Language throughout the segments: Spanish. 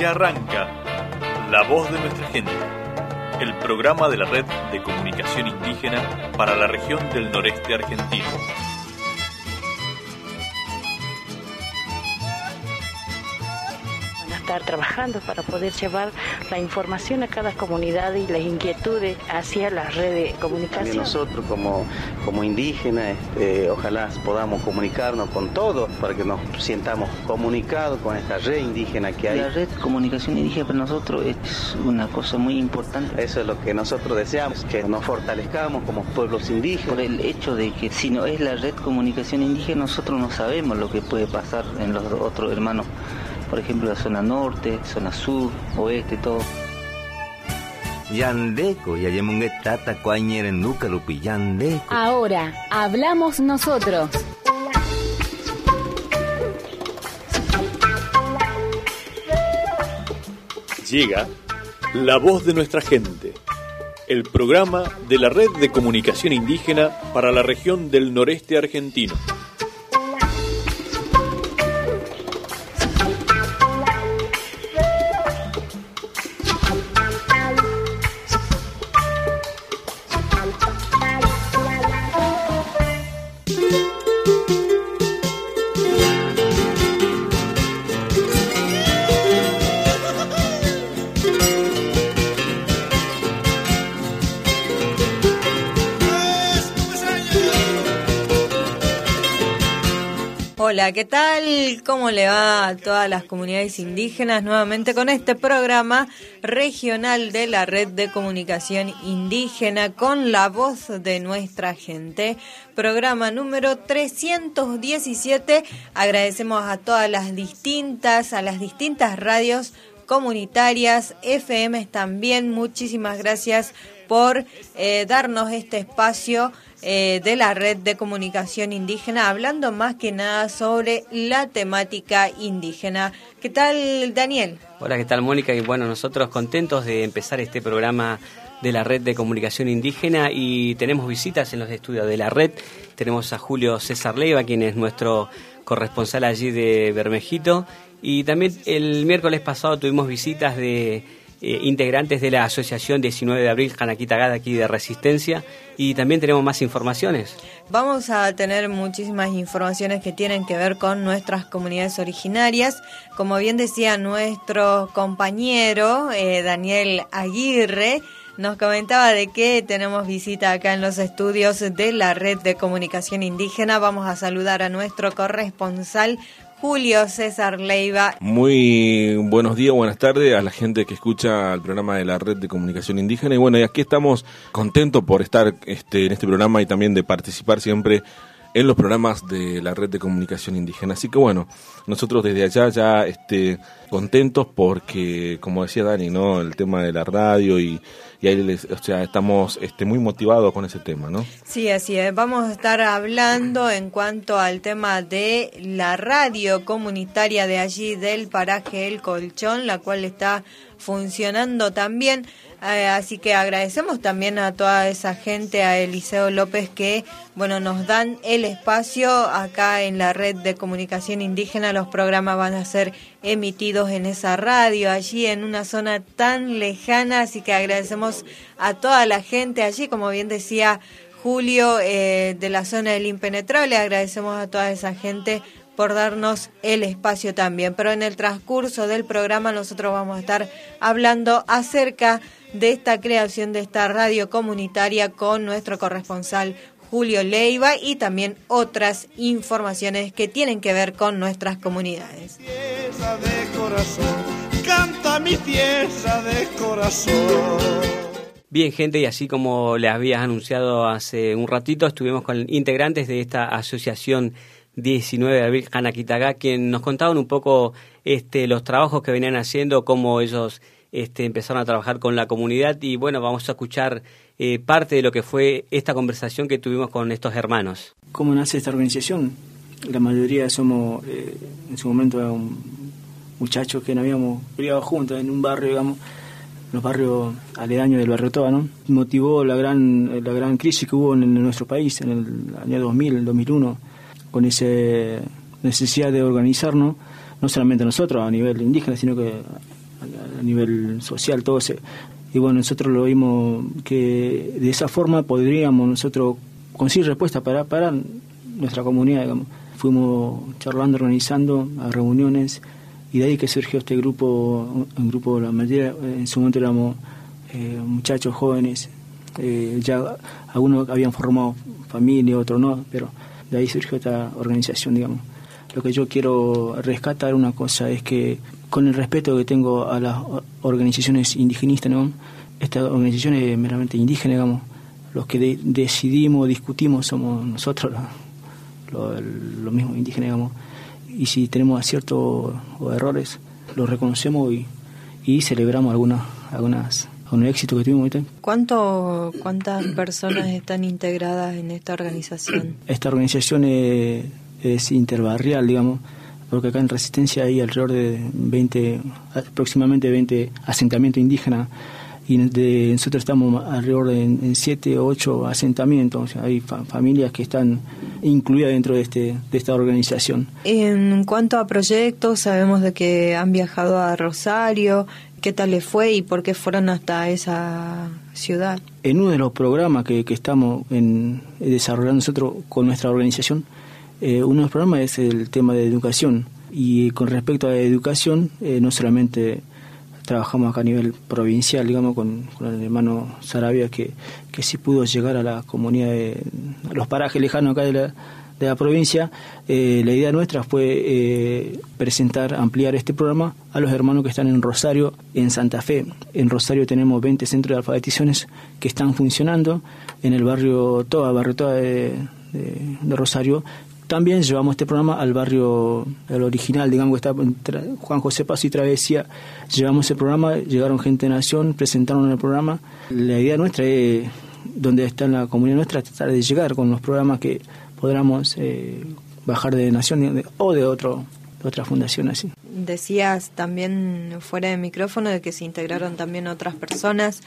arranca La Voz de Nuestra Gente, el programa de la Red de Comunicación Indígena para la región del noreste argentino. Estar trabajando para poder llevar la información a cada comunidad y las inquietudes hacia la red de comunicación. También nosotros como indígenas, ojalá podamos comunicarnos con todos para que nos sientamos comunicados con esta red indígena que hay. La red de comunicación indígena para nosotros es una cosa muy importante. Eso es lo que nosotros deseamos, que nos fortalezcamos como pueblos indígenas. Por el hecho de que si no es la red de comunicación indígena, nosotros no sabemos lo que puede pasar en los otros hermanos. Por ejemplo, la zona norte, zona sur, oeste, todo. Yandeco, yayemungue tata cuañeren nuca lupi yandeco. Ahora, hablamos nosotros. Llega La Voz de Nuestra Gente, el programa de la Red de Comunicación Indígena para la región del noreste argentino. Hola, ¿qué tal? ¿Cómo le va a todas las comunidades indígenas? Nuevamente con este programa regional de la Red de Comunicación Indígena con la voz de nuestra gente. Programa número 317. Agradecemos a todas las distintas radios comunitarias, FMs también. Muchísimas gracias por darnos este espacio de la Red de Comunicación Indígena, hablando más que nada sobre la temática indígena. ¿Qué tal, Daniel? Hola, ¿qué tal, Mónica? Y bueno, nosotros contentos de empezar este programa de la Red de Comunicación Indígena y tenemos visitas en los estudios de la red. Tenemos a Julio César Leiva, quien es nuestro corresponsal allí de Bermejito, y también el miércoles pasado tuvimos visitas de integrantes de la Asociación 19 de Abril Janaquitagá de aquí de Resistencia, y también tenemos más informaciones. Vamos a tener muchísimas informaciones que tienen que ver con nuestras comunidades originarias. Como bien decía nuestro compañero Daniel Aguirre, nos comentaba de que tenemos visita acá en los estudios de la Red de Comunicación Indígena. Vamos a saludar a nuestro corresponsal Julio César Leiva. Muy buenos días, buenas tardes a la gente que escucha el programa de la Red de Comunicación Indígena. Y bueno, y aquí estamos contentos por estar en este programa y también de participar siempre en los programas de la Red de Comunicación Indígena. Así que bueno, nosotros desde allá ya contentos porque, como decía Dani, ¿no?, el tema de la radio y ahí estamos muy motivados con ese tema, ¿no? Sí, así es. Vamos a estar hablando en cuanto al tema de la radio comunitaria de allí del paraje El Colchón, la cual está funcionando también. Así que agradecemos también a toda esa gente, a Eliseo López, que bueno, nos dan el espacio acá en la Red de Comunicación Indígena. Los programas van a ser emitidos en esa radio, allí en una zona tan lejana, así que agradecemos a toda la gente allí, como bien decía Julio, de la zona del Impenetrable. Agradecemos a toda esa gente por darnos el espacio también. Pero en el transcurso del programa nosotros vamos a estar hablando acerca de esta creación de esta radio comunitaria con nuestro corresponsal Julio Leiva y también otras informaciones que tienen que ver con nuestras comunidades. Pieza de corazón, canta mi pieza de corazón. Bien, gente, y así como les había anunciado hace un ratito, estuvimos con integrantes de esta asociación 19 de Abril Janaquitagá, quien nos contaban un poco los trabajos que venían haciendo, cómo ellos empezaron a trabajar con la comunidad. Y bueno, vamos a escuchar parte de lo que fue esta conversación que tuvimos con estos hermanos. ¿Cómo nace esta organización? La mayoría somos, en su momento, muchachos que nos habíamos criado juntos en un barrio, digamos, los barrios aledaños del barrio Toba, ¿no? Motivó la gran crisis que hubo en nuestro país en el año 2000, el 2001, con esa necesidad de organizarnos, no solamente nosotros a nivel indígena, sino que a nivel social, todo y bueno, nosotros lo vimos que de esa forma podríamos nosotros conseguir respuestas para nuestra comunidad, digamos. Fuimos charlando, organizando a reuniones, y de ahí que surgió este grupo, un grupo, la mayoría en su momento éramos muchachos jóvenes, ya algunos habían formado familia, otros no, pero de ahí surgió esta organización, digamos. Lo que yo quiero rescatar una cosa es que, con el respeto que tengo a las organizaciones indigenistas, ¿no? Esta organización es meramente indígena, digamos. Los que decidimos, discutimos, somos nosotros, los mismos indígenas, digamos. Y si tenemos aciertos o errores, los reconocemos y celebramos algunos éxitos que tuvimos. ¿Cuántas personas están integradas en esta organización? Esta organización es interbarrial, digamos, porque acá en Resistencia hay alrededor de aproximadamente 20 asentamientos indígenas, y nosotros estamos alrededor de 7 o 8 asentamientos. O sea, hay familias que están incluidas dentro de esta organización. En cuanto a proyectos, sabemos de que han viajado a Rosario. ¿Qué tal les fue y por qué fueron hasta esa ciudad? En uno de los programas que estamos desarrollando nosotros con nuestra organización, uno de los programas es el tema de educación. Y con respecto a la educación, no solamente trabajamos acá a nivel provincial, digamos, con el hermano Saravia, que sí pudo llegar a la comunidad, a los parajes lejanos acá de la provincia. La idea nuestra fue ampliar este programa a los hermanos que están en Rosario, en Santa Fe. En Rosario tenemos 20 centros de alfabetizaciones que están funcionando. En el barrio Toa de Rosario también llevamos este programa al barrio, el original, digamos, que está entre Juan José Paz y Travesía. Llevamos ese programa, llegaron gente de Nación, presentaron el programa. La idea nuestra es, donde está la comunidad nuestra, tratar de llegar con los programas que podamos bajar de Nación o de otra fundación así. Decías también fuera de micrófono de que se integraron también otras personas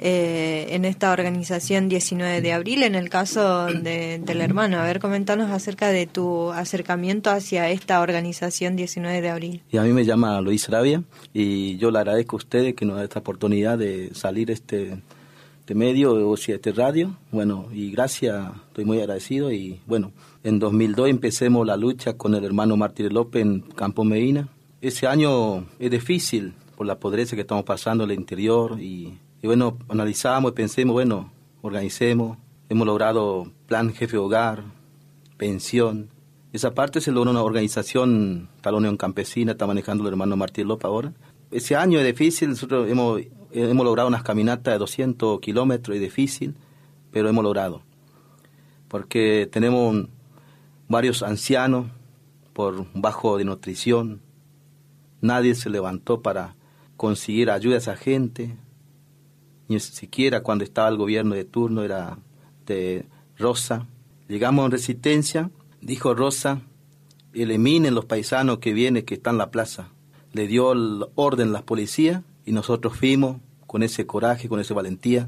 en esta organización 19 de abril, en el caso del hermano. A ver, comentanos acerca de tu acercamiento hacia esta organización 19 de abril. Y a mí me llama Luis Saravia, y yo le agradezco a ustedes que nos da esta oportunidad de salir este medio, o sea, este radio. Bueno, y gracias, estoy muy agradecido. Y bueno, en 2002 empecemos la lucha con el hermano Martínez López en Campo Medina. Ese año es difícil por la pobreza que estamos pasando en el interior, y bueno, analizamos y pensemos, bueno, organicemos. Hemos logrado plan jefe de hogar, pensión. Esa parte se logró una organización, tal Unión Campesina, está manejando el hermano Martínez López ahora. Ese año es difícil, nosotros hemos logrado unas caminatas de 200 kilómetros, es difícil, pero hemos logrado. Porque tenemos varios ancianos por bajo de nutrición. Nadie se levantó para conseguir ayuda a esa gente, ni siquiera cuando estaba el gobierno de turno, era de Rosa. Llegamos en Resistencia, dijo Rosa, eliminen los paisanos que vienen, que están en la plaza. Le dio el orden a la policía, y nosotros fuimos con ese coraje, con esa valentía.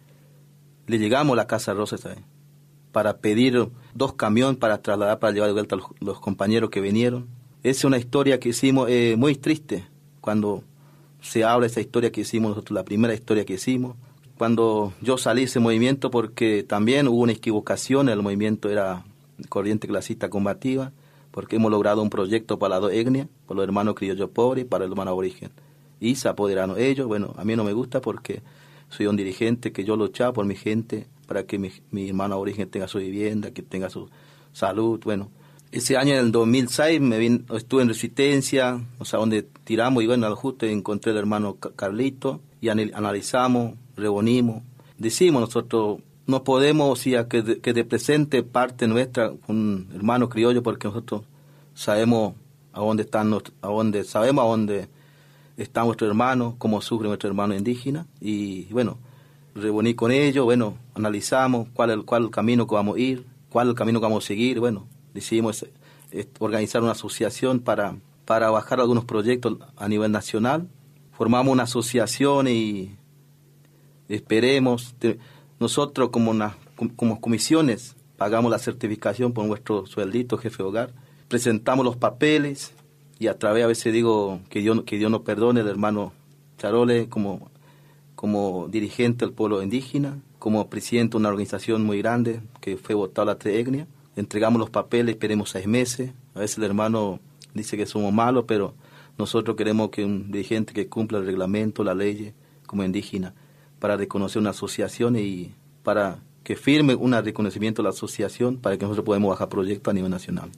Le llegamos a la Casa Rosa, ¿sabes?, para pedir 2 camiones para trasladar, para llevar de vuelta a los compañeros que vinieron. Esa es una historia que hicimos muy triste, cuando se habla de esa historia que hicimos nosotros, la primera historia que hicimos. Cuando yo salí de ese movimiento, porque también hubo una equivocación, el movimiento era Corriente Clasista Combativa, porque hemos logrado un proyecto para las 2 etnias, para los hermanos criollos pobres y para el hermano aborigen. Y se apoderaron ellos. Bueno, a mí no me gusta porque soy un dirigente que yo luchaba por mi gente, para que mi hermano aborigen tenga su vivienda, que tenga su salud. Bueno, ese año, en el 2006, estuve en Resistencia, o sea, donde tiramos, y bueno, justo encontré al hermano Carlito, y analizamos, reunimos. Decimos nosotros, no podemos, o sea, que de presente parte nuestra un hermano criollo, porque nosotros sabemos a dónde están, sabemos a dónde está nuestro hermano, cómo sufre nuestro hermano indígena. Y bueno, reuní con ellos, bueno, analizamos cuál es el camino que vamos a ir, cuál es el camino que vamos a seguir. Bueno, decidimos organizar una asociación para bajar algunos proyectos a nivel nacional. Formamos una asociación y esperemos, nosotros como comisiones pagamos la certificación por nuestro sueldito jefe de hogar, presentamos los papeles, y a través, a veces digo que Dios nos perdone, el hermano Charole como dirigente del pueblo indígena, como presidente de una organización muy grande que fue votada la Etnia. Entregamos los papeles, esperemos 6 meses. A veces el hermano dice que somos malos, pero nosotros queremos que un dirigente que cumpla el reglamento, la ley, como indígena, para reconocer una asociación y para que firme un reconocimiento de la asociación para que nosotros podamos bajar proyectos a nivel nacional.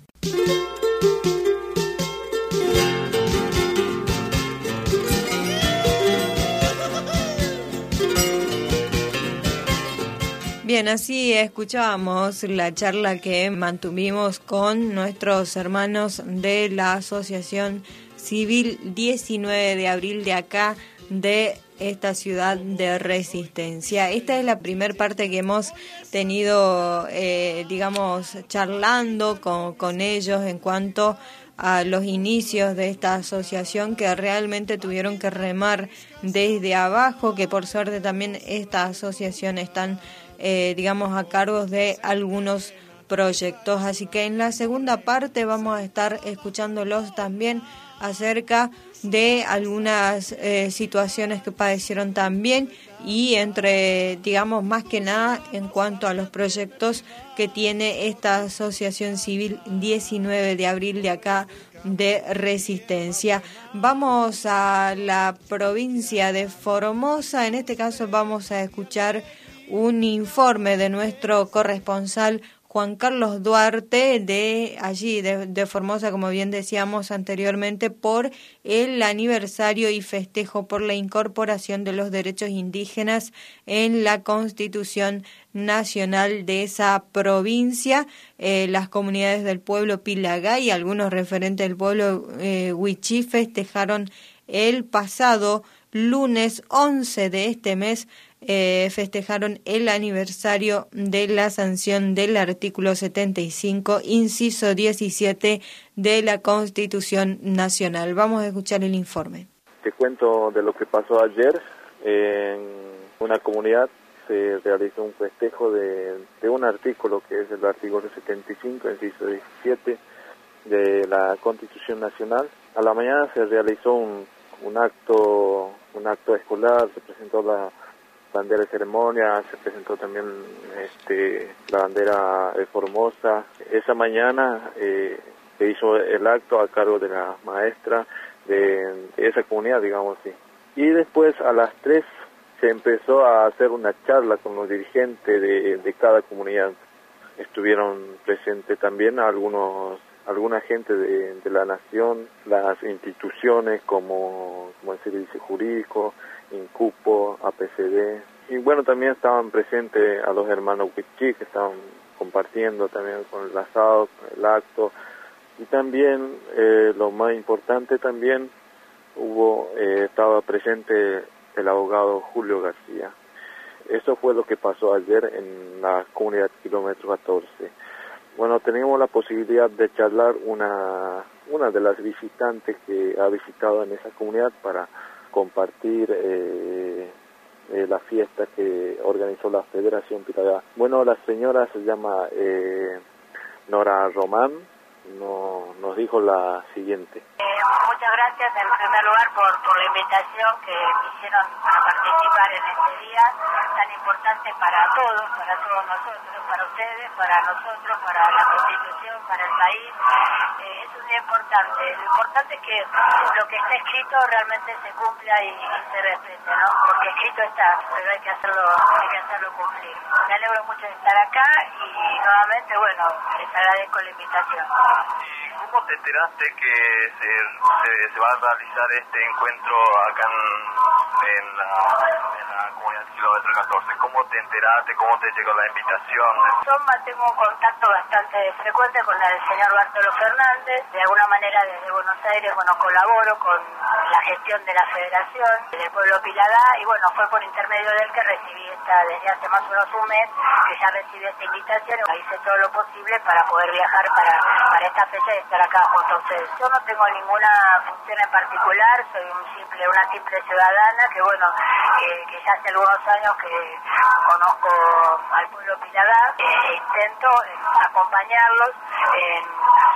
Bien, así escuchábamos la charla que mantuvimos con nuestros hermanos de la Asociación Civil 19 de abril de acá, de esta ciudad de Resistencia. Esta es la primera parte que hemos tenido, charlando con ellos en cuanto a los inicios de esta asociación, que realmente tuvieron que remar desde abajo, que por suerte también esta asociación están a cargo de algunos proyectos. Así que en la segunda parte vamos a estar escuchándolos también acerca de algunas situaciones que padecieron también y más que nada en cuanto a los proyectos que tiene esta Asociación Civil 19 de abril de acá de Resistencia. Vamos a la provincia de Formosa. En este caso vamos a escuchar un informe de nuestro corresponsal Juan Carlos Duarte de allí, de Formosa, como bien decíamos anteriormente, por el aniversario y festejo por la incorporación de los derechos indígenas en la Constitución Nacional de esa provincia. Las comunidades del pueblo Pilagá y algunos referentes del pueblo Wichí festejaron el pasado lunes 11 de este mes, festejaron el aniversario de la sanción del artículo 75, inciso 17 de la Constitución Nacional. Vamos a escuchar el informe. Te cuento de lo que pasó ayer. En una comunidad se realizó un festejo de un artículo que es el artículo 75, inciso 17 de la Constitución Nacional. A la mañana se realizó un acto escolar, se presentó la bandera de ceremonia, se presentó también la bandera de Formosa. Esa mañana se hizo el acto a cargo de la maestra de esa comunidad, digamos así. Y después a las 3 se empezó a hacer una charla con los dirigentes de cada comunidad. Estuvieron presentes también alguna gente de la nación, las instituciones como el Servicio Jurídico, INCUPO, APCD, y bueno, también estaban presentes a los hermanos Wichí, que estaban compartiendo también con el asado, con el acto, y también lo más importante también estaba presente el abogado Julio García. Eso fue lo que pasó ayer en la comunidad kilómetro 14. Bueno, tenemos la posibilidad de charlar una de las visitantes que ha visitado en esa comunidad para compartir la fiesta que organizó la Federación Pilagá. Bueno, la señora se llama Nora Román, nos dijo la siguiente. Muchas gracias en primer lugar por la invitación que me hicieron para participar en este día tan importante para todos nosotros, para ustedes, para nosotros, para la Constitución, para el país. Es un día importante. Lo importante es que lo que está escrito realmente se cumpla y se respete, ¿no? Porque escrito está, pero hay que hacerlo cumplir. Me alegro mucho de estar acá y nuevamente, bueno, les agradezco la invitación. ¿Cómo te enteraste que se va a realizar este encuentro acá en la comunidad kilómetro 14? ¿Cómo te enteraste? ¿Cómo te llegó la invitación? Yo mantengo un contacto bastante frecuente con el señor Bartolo Fernández. De alguna manera desde Buenos Aires, colaboro con la gestión de la Federación del Pueblo Pilagá y fue por intermedio de él que recibí desde hace más o menos un mes que ya recibí esta invitación. Hice todo lo posible para poder viajar para esta fecha y estar acá junto a ustedes. Yo no tengo ninguna función en particular, soy una simple ciudadana que ya hace algunos años que conozco al pueblo Pilagá, intento acompañarlos en sus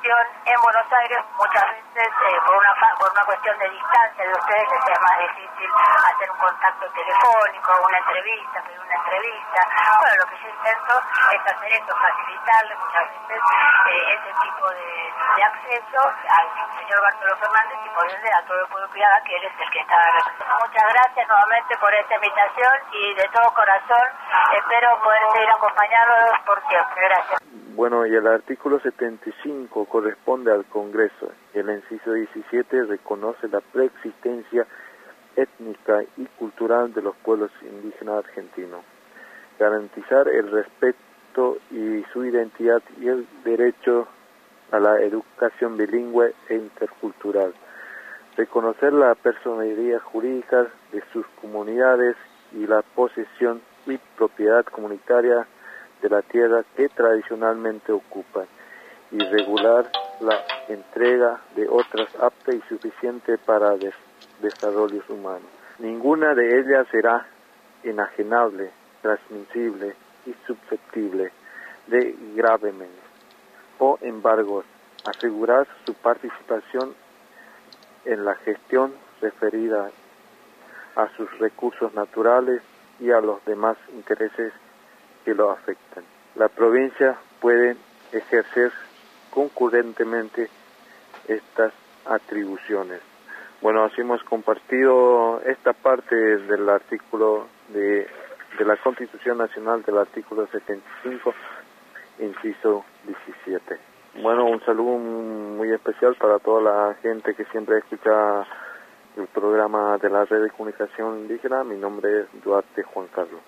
situación en Buenos Aires muchas veces por una cuestión de distancia de ustedes les es más difícil hacer un contacto telefónico, una entrevista, pedir una entrevista. Bueno, lo que yo intento es hacer esto, facilitarle muchas veces ese tipo de acceso al señor Bartolo Fernández y por ende a todo el pueblo Pilagá, que él es el que está representando. Muchas gracias nuevamente por esta invitación y de todo corazón espero poder seguir acompañándolos por siempre. Gracias. Bueno, y el artículo 75 corresponde al Congreso. El inciso 17 reconoce la preexistencia étnica y cultural de los pueblos indígenas argentinos. Garantizar el respeto y su identidad y el derecho a la educación bilingüe e intercultural. Reconocer la personalidad jurídica de sus comunidades y la posesión y propiedad comunitaria de la tierra que tradicionalmente ocupan y regular la entrega de otras aptas y suficiente para desarrollos humanos. Ninguna de ellas será enajenable, transmisible y susceptible de gravemente o embargos. Asegurar su participación en la gestión referida a sus recursos naturales y a los demás intereses que lo afectan. La provincia puede ejercer concurrentemente estas atribuciones. Bueno, así hemos compartido esta parte del artículo de la Constitución Nacional, del artículo 75, inciso 17. Bueno, un saludo muy especial para toda la gente que siempre escucha el programa de la Red de Comunicación Indígena. Mi nombre es Duarte Juan Carlos.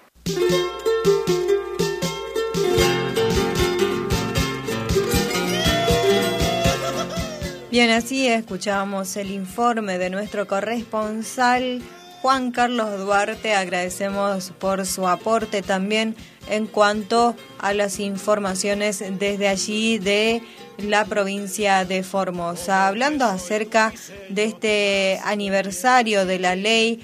Bien, así escuchábamos el informe de nuestro corresponsal Juan Carlos Duarte. Agradecemos por su aporte también en cuanto a las informaciones desde allí de la provincia de Formosa. Hablando acerca de este aniversario de la ley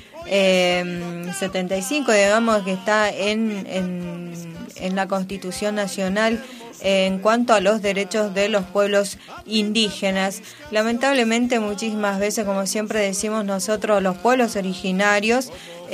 75, digamos, que está en la Constitución Nacional en cuanto a los derechos de los pueblos indígenas. Lamentablemente muchísimas veces, como siempre decimos nosotros, los pueblos originarios,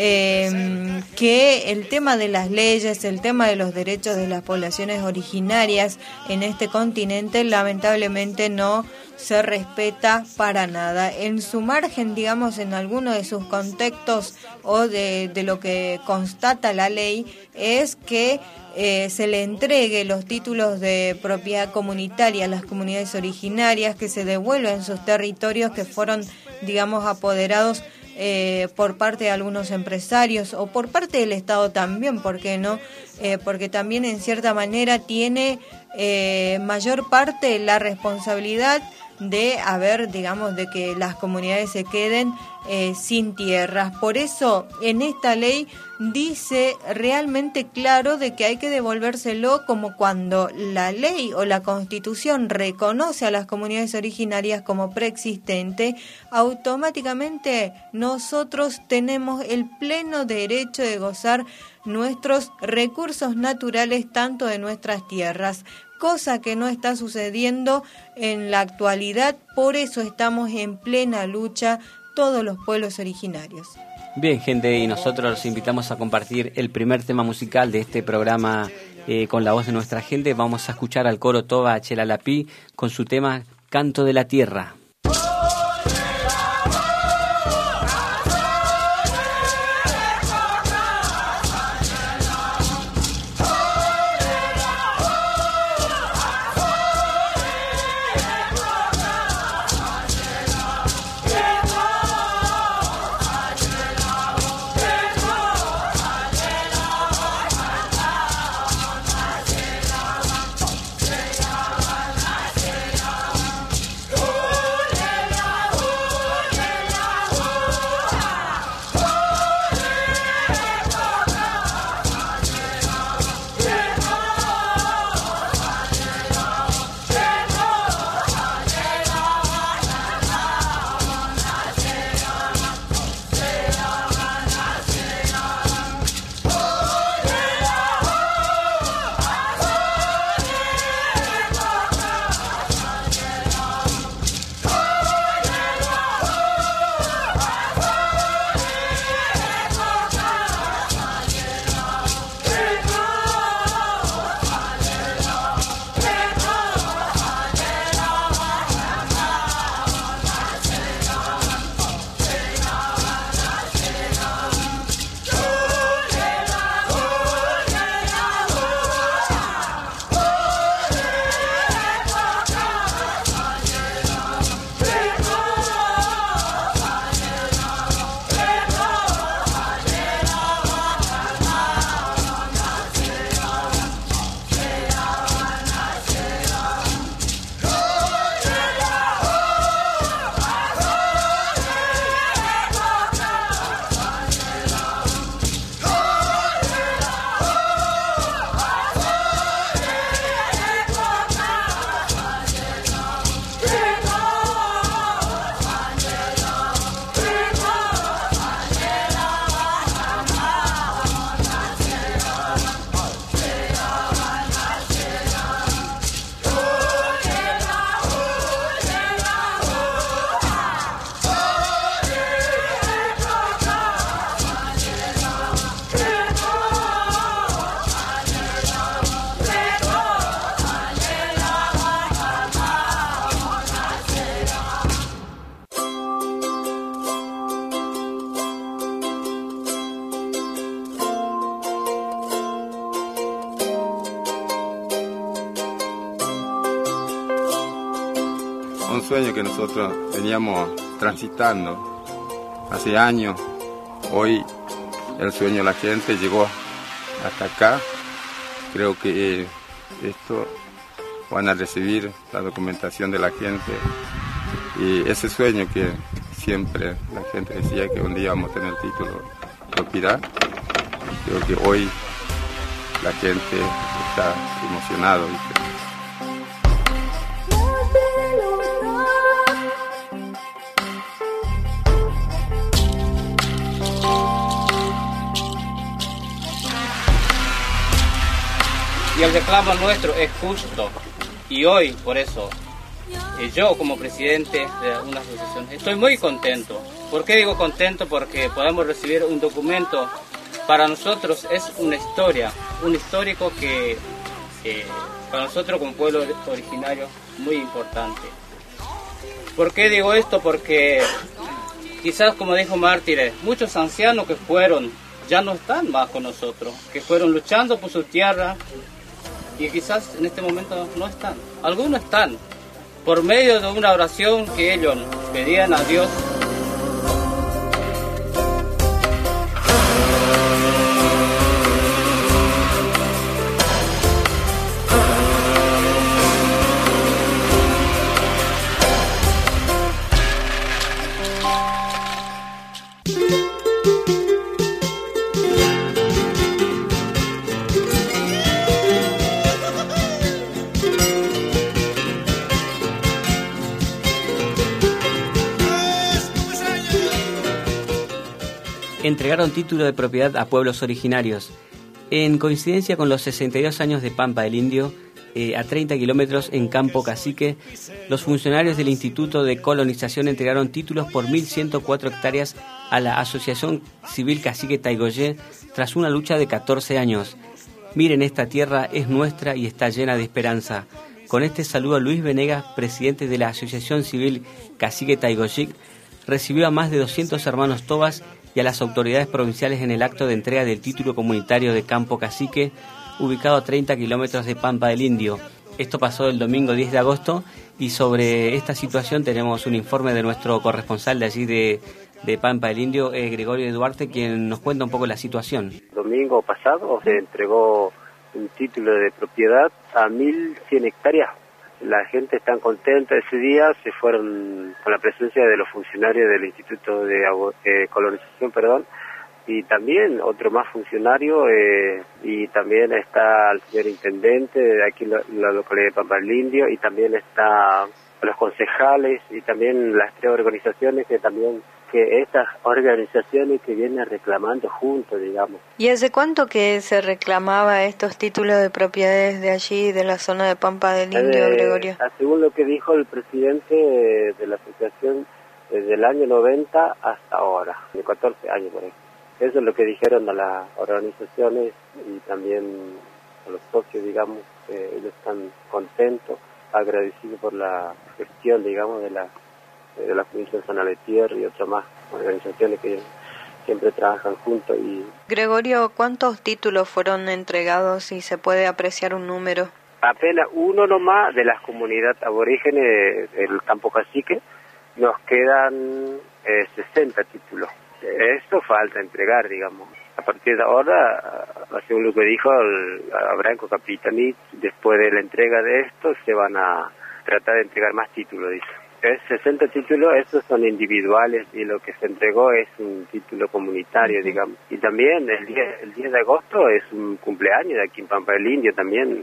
que el tema de las leyes, el tema de los derechos de las poblaciones originarias en este continente, lamentablemente no se respeta para nada. En su margen, digamos, en alguno de sus contextos o de lo que constata la ley, es que se le entregue los títulos de propiedad comunitaria a las comunidades originarias, que se devuelvan sus territorios que fueron, digamos, apoderados por parte de algunos empresarios o por parte del Estado también, ¿por qué no? Porque también en cierta manera tiene mayor parte la responsabilidad de digamos, de que las comunidades se queden sin tierras. Por eso en esta ley dice realmente claro de que hay que devolvérselo, como cuando la ley o la Constitución reconoce a las comunidades originarias como preexistente, automáticamente nosotros tenemos el pleno derecho de gozar nuestros recursos naturales, tanto de nuestras tierras, cosa que no está sucediendo en la actualidad. Por eso estamos en plena lucha todos los pueblos originarios. Bien, gente, y nosotros los invitamos a compartir el primer tema musical de este programa con la voz de nuestra gente. Vamos a escuchar al coro Toba Chelalapí con su tema Canto de la Tierra. Oh un sueño que nosotros veníamos transitando hace años. Hoy el sueño de la gente llegó hasta acá. Creo que esto van a recibir la documentación de la gente y ese sueño que siempre la gente decía que un día vamos a tener el título de propiedad. Creo que hoy la gente está emocionada, ¿viste? Y el reclamo nuestro es justo. Y hoy, por eso, yo como presidente de una asociación estoy muy contento. ¿Por qué digo contento? Porque podemos recibir un documento. Para nosotros es una historia, un histórico que para nosotros como pueblo originario muy importante. ¿Por qué digo esto? Porque quizás, como dijo Mártires, muchos ancianos que fueron ya no están más con nosotros, que fueron luchando por su tierra y quizás en este momento no están. Algunos están por medio de una oración que ellos pedían a Dios. Entregaron título de propiedad a pueblos originarios. En coincidencia con los 62 años de Pampa del Indio, a 30 kilómetros en Campo Cacique, los funcionarios del Instituto de Colonización entregaron títulos por 1.104 hectáreas a la Asociación Civil Cacique Taigüeyé tras una lucha de 14 años. Miren, esta tierra es nuestra y está llena de esperanza. Con este saludo, Luis Venegas, presidente de la Asociación Civil Cacique Taigüeyé, recibió a más de 200 hermanos tobas y a las autoridades provinciales en el acto de entrega del título comunitario de Campo Cacique, ubicado a 30 kilómetros de Pampa del Indio. Esto pasó el domingo 10 de agosto y sobre esta situación tenemos un informe de nuestro corresponsal de allí de Pampa del Indio, Gregorio Duarte, quien nos cuenta un poco la situación. Domingo pasado se entregó un título de propiedad a 1.100 hectáreas. La gente está contenta. Ese día se fueron con la presencia de los funcionarios del Instituto de Colonización, y también otro más funcionario, y también está el señor intendente de aquí la localidad de Pampa del Indio, y también está los concejales y también las tres organizaciones que estas organizaciones que vienen reclamando juntos, digamos. ¿Y hace cuánto que se reclamaba estos títulos de propiedades de allí, de la zona de Pampa del Indio, Gregorio? Según lo que dijo el presidente de la asociación, desde el año 90 hasta ahora, de 14 años por ahí. Eso es lo que dijeron a las organizaciones y también a los socios, digamos. Ellos están contentos, agradecidos por la gestión, digamos, de la provincia de San Aletier y otras más organizaciones que siempre trabajan juntos. Y Gregorio, ¿cuántos títulos fueron entregados, si se puede apreciar un número? Apenas uno nomás de las comunidades aborígenes del Campo Cacique. Nos quedan 60 títulos. Esto falta entregar, digamos. A partir de ahora, según lo que dijo Branco Capitanich, después de la entrega de esto se van a tratar de entregar más títulos, dice. 60 títulos, esos son individuales y lo que se entregó es un título comunitario, digamos. Y también el 10 de agosto es un cumpleaños de aquí en Pampa del Indio también.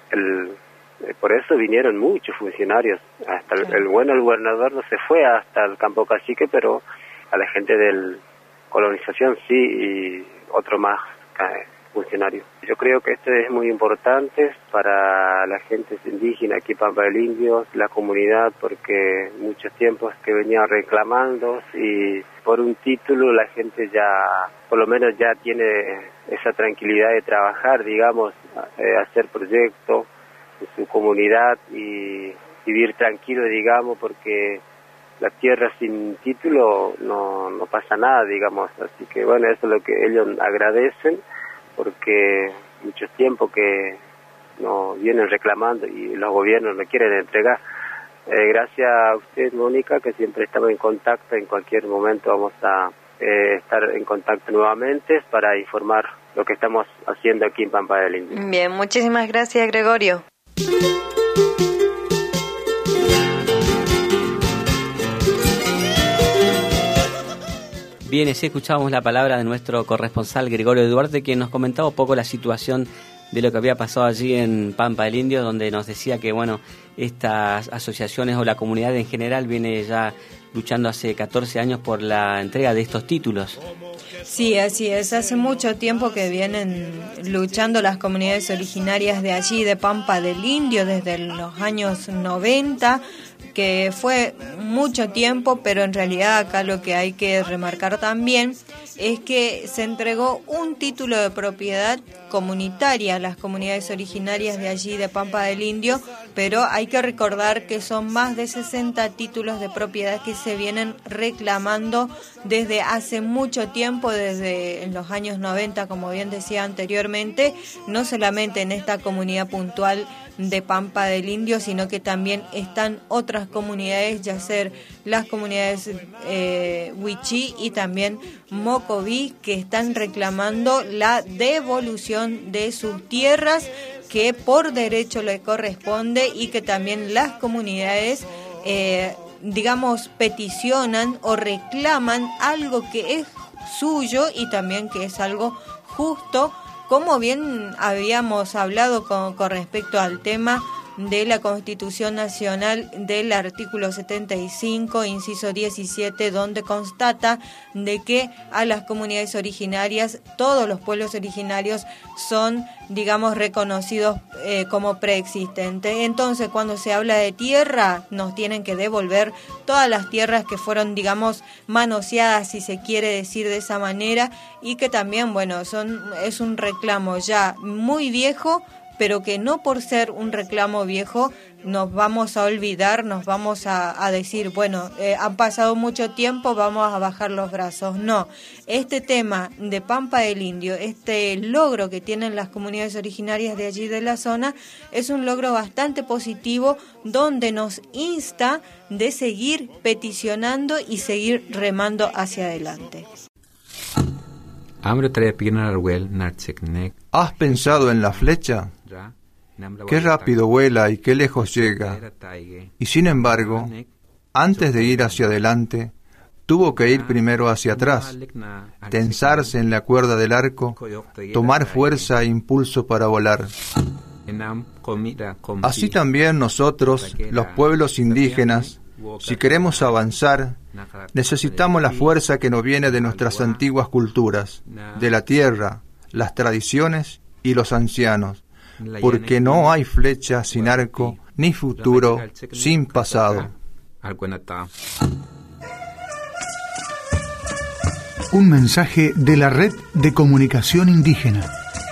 Por eso vinieron muchos funcionarios. Hasta el gobernador no se fue hasta el Campo Cacique, pero a la gente de colonización sí, y otro más funcionarios. Yo creo que esto es muy importante para la gente indígena aquí en Pampa del Indio, la comunidad, porque muchos tiempos que venía reclamando y por un título la gente ya, por lo menos ya tiene esa tranquilidad de trabajar, digamos, hacer proyectos en su comunidad y vivir tranquilo, digamos, porque la tierra sin título no pasa nada, digamos. Así que bueno, eso es lo que ellos agradecen, porque mucho tiempo que nos vienen reclamando y los gobiernos no quieren entregar. Gracias a usted, Mónica, que siempre estamos en contacto. En cualquier momento vamos a estar en contacto nuevamente para informar lo que estamos haciendo aquí en Pampa del Indio. Bien, muchísimas gracias, Gregorio. Bien, así escuchábamos la palabra de nuestro corresponsal Gregorio Duarte, quien nos comentaba un poco la situación de lo que había pasado allí en Pampa del Indio, donde nos decía que, bueno, estas asociaciones o la comunidad en general viene ya luchando hace 14 años por la entrega de estos títulos. Sí, así es. Hace mucho tiempo que vienen luchando las comunidades originarias de allí, de Pampa del Indio, desde los años 90, que fue mucho tiempo, pero en realidad acá lo que hay que remarcar también es que se entregó un título de propiedad comunitaria a las comunidades originarias de allí, de Pampa del Indio, pero hay que recordar que son más de 60 títulos de propiedad que se vienen reclamando desde hace mucho tiempo, desde los años 90, como bien decía anteriormente, no solamente en esta comunidad puntual de Pampa del Indio, sino que también están otras comunidades, ya ser las comunidades Wichí y también Mocoví, que están reclamando la devolución de sus tierras que por derecho le corresponde, y que también las comunidades peticionan o reclaman algo que es suyo y también que es algo justo, como bien habíamos hablado con respecto al tema de la Constitución Nacional, del artículo 75, inciso 17, donde constata de que a las comunidades originarias, todos los pueblos originarios son, reconocidos como preexistentes. Entonces, cuando se habla de tierra, nos tienen que devolver todas las tierras que fueron, manoseadas, si se quiere decir de esa manera, y que también, es un reclamo ya muy viejo, pero que no por ser un reclamo viejo nos vamos a olvidar, nos vamos a decir, han pasado mucho tiempo, vamos a bajar los brazos. No, este tema de Pampa del Indio, este logro que tienen las comunidades originarias de allí de la zona, es un logro bastante positivo, donde nos insta de seguir peticionando y seguir remando hacia adelante. ¿Has pensado en la flecha? Qué rápido vuela y qué lejos llega. Y sin embargo, antes de ir hacia adelante, tuvo que ir primero hacia atrás, tensarse en la cuerda del arco, tomar fuerza e impulso para volar. Así también nosotros, los pueblos indígenas, si queremos avanzar, necesitamos la fuerza que nos viene de nuestras antiguas culturas, de la tierra, las tradiciones y los ancianos, porque no hay flecha sin arco, ni futuro sin pasado. Un mensaje de la Red de Comunicación Indígena.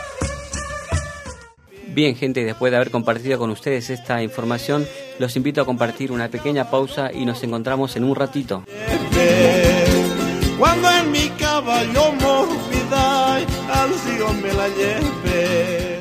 Bien, gente, después de haber compartido con ustedes esta información, los invito a compartir una pequeña pausa y nos encontramos en un ratito. Cuando en mi caballo morbida al río me la lleve.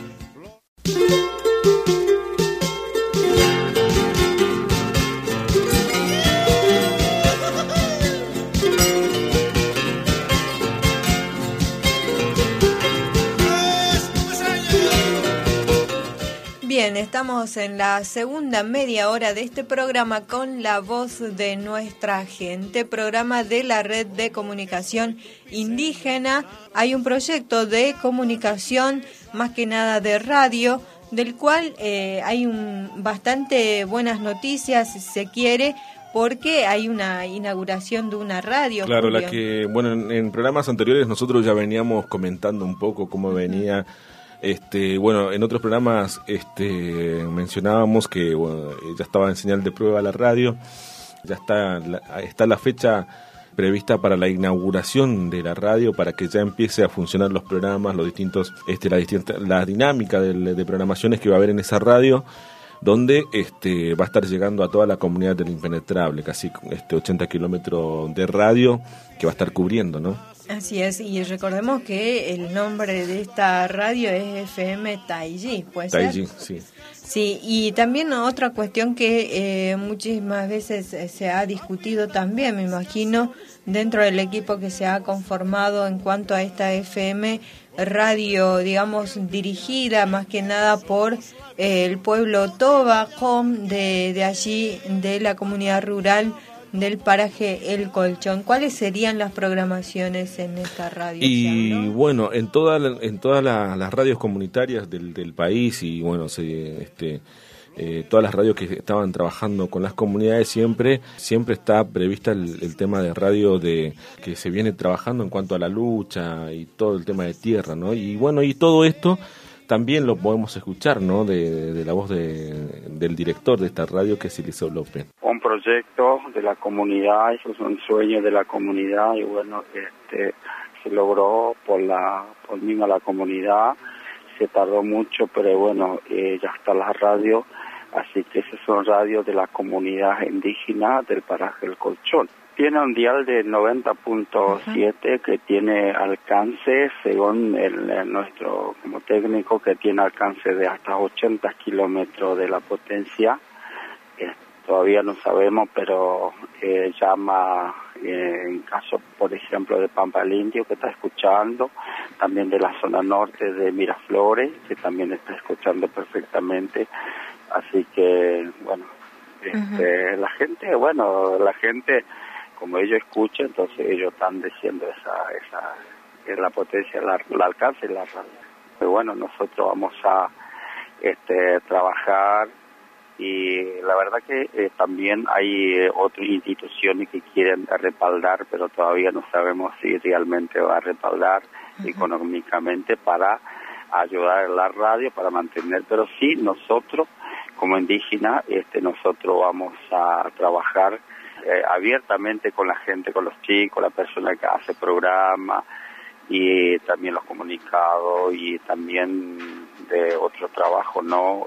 Bien, estamos en la segunda media hora de este programa con la voz de nuestra gente, programa de la Red de Comunicación Indígena. Hay un proyecto de comunicación, más que nada de radio, del cual hay bastante buenas noticias, si se quiere, porque hay una inauguración de una radio. Claro, Julio. la que, en programas anteriores nosotros ya veníamos comentando un poco cómo venía. En otros programas mencionábamos que ya estaba en señal de prueba la radio, ya está la fecha prevista para la inauguración de la radio, para que ya empiece a funcionar los programas, los distintos, la dinámica de programaciones que va a haber en esa radio, donde va a estar llegando a toda la comunidad del Impenetrable, casi 80 kilómetros de radio que va a estar cubriendo, ¿no? Así es, y recordemos que el nombre de esta radio es FM Taiyí, ¿puede ser? Taiyí, sí. Sí, y también otra cuestión que muchísimas veces se ha discutido también, me imagino, dentro del equipo que se ha conformado en cuanto a esta FM radio, digamos, dirigida más que nada por el pueblo Toba, de allí, de la comunidad rural del paraje El Colchón. ¿Cuáles serían las programaciones en esta radio? Y bueno, en todas las radios comunitarias del país, y bueno, todas las radios que estaban trabajando con las comunidades, siempre está prevista el tema de radio que se viene trabajando en cuanto a la lucha y todo el tema de tierra, ¿no? Y bueno, y todo esto también lo podemos escuchar, ¿no? De la voz del director de esta radio, que es Eliseo López. Un proyecto de la comunidad, eso es un sueño de la comunidad, y bueno, se logró por misma la comunidad. Se tardó mucho, pero bueno, ya está la radio, así que esas son radios de la comunidad indígena del paraje El Colchón. Tiene un dial de 90.7 que tiene alcance, según nuestro como técnico, que tiene alcance de hasta 80 kilómetros de la potencia. Todavía no sabemos, pero llama en caso, por ejemplo, de Pampa del Indio, que está escuchando, también de la zona norte de Miraflores, que también está escuchando perfectamente. Así que, bueno, la gente, como ellos escuchan, entonces ellos están diciendo esa es la potencia, el alcance de la radio. Pero bueno, nosotros vamos a trabajar, y la verdad que también hay otras instituciones que quieren respaldar, pero todavía no sabemos si realmente va a respaldar económicamente para ayudar a la radio, para mantener, pero sí nosotros como indígenas, nosotros vamos a trabajar abiertamente con la gente, con los chicos, la persona que hace programa, y también los comunicados, y también de otro trabajo, ¿no?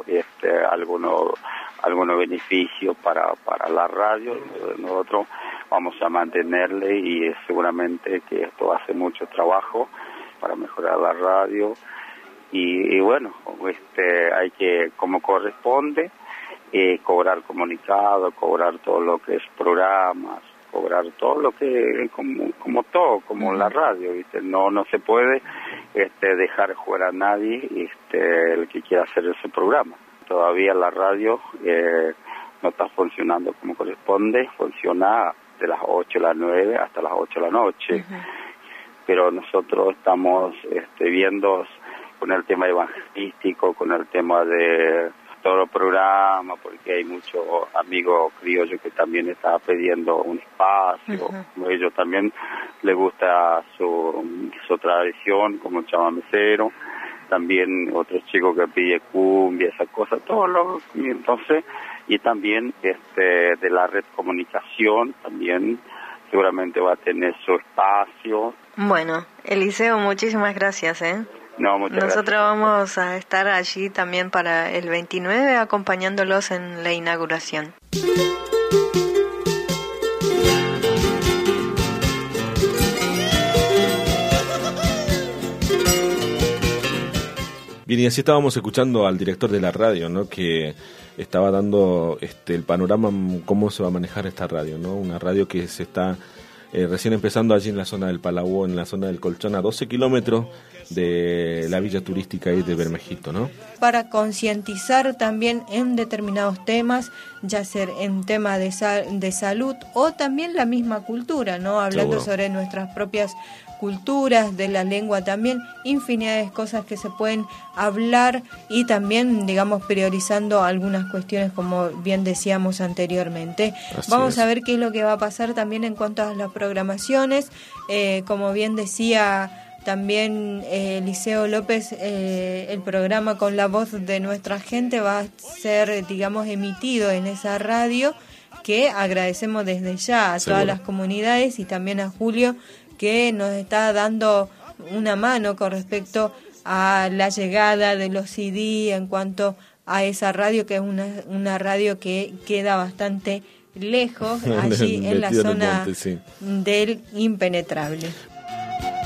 Algunos beneficios para la radio. Nosotros vamos a mantenerle, y seguramente que esto hace mucho trabajo para mejorar la radio, y bueno, hay que, como corresponde, cobrar comunicado, cobrar todo lo que es programas, cobrar todo lo que como la radio, ¿viste? No se puede dejar fuera a nadie el que quiera hacer ese programa. Todavía la radio no está funcionando como corresponde, funciona de las 8 a las 9 hasta las 8 de la noche. Pero nosotros estamos viendo con el tema evangelístico, con el tema de todo el programa, porque hay muchos amigos criollos que también están pidiendo un espacio. A ellos también les gusta su tradición como chamamecero, también otros chicos que piden cumbia, esas cosas, y también de la red comunicación también seguramente va a tener su espacio. Bueno, Eliseo, muchísimas gracias, No, muchas Nosotros vamos a estar allí también para el 29, acompañándolos en la inauguración. Bien, y así estábamos escuchando al director de la radio, ¿no? Que estaba dando el panorama, cómo se va a manejar esta radio, ¿no? Una radio que se está recién empezando allí en la zona del Palabó, en la zona del Colchón, a 12 kilómetros de la villa turística ahí de Bermejito, ¿no? Para concientizar también en determinados temas, ya ser en tema de salud o también la misma cultura, ¿no? Hablando sobre nuestras propias culturas, de la lengua también, infinidad de cosas que se pueden hablar, y también, digamos, priorizando algunas cuestiones, como bien decíamos anteriormente. Vamos a ver qué es lo que va a pasar también en cuanto a las programaciones. Como bien decía también Eliseo López, el programa Con la Voz de Nuestra Gente va a ser, digamos, emitido en esa radio, que agradecemos desde ya a todas las comunidades, y también a Julio, que nos está dando una mano con respecto a la llegada de los CD en cuanto a esa radio, que es una radio que queda bastante lejos, allí en la zona del impenetrable.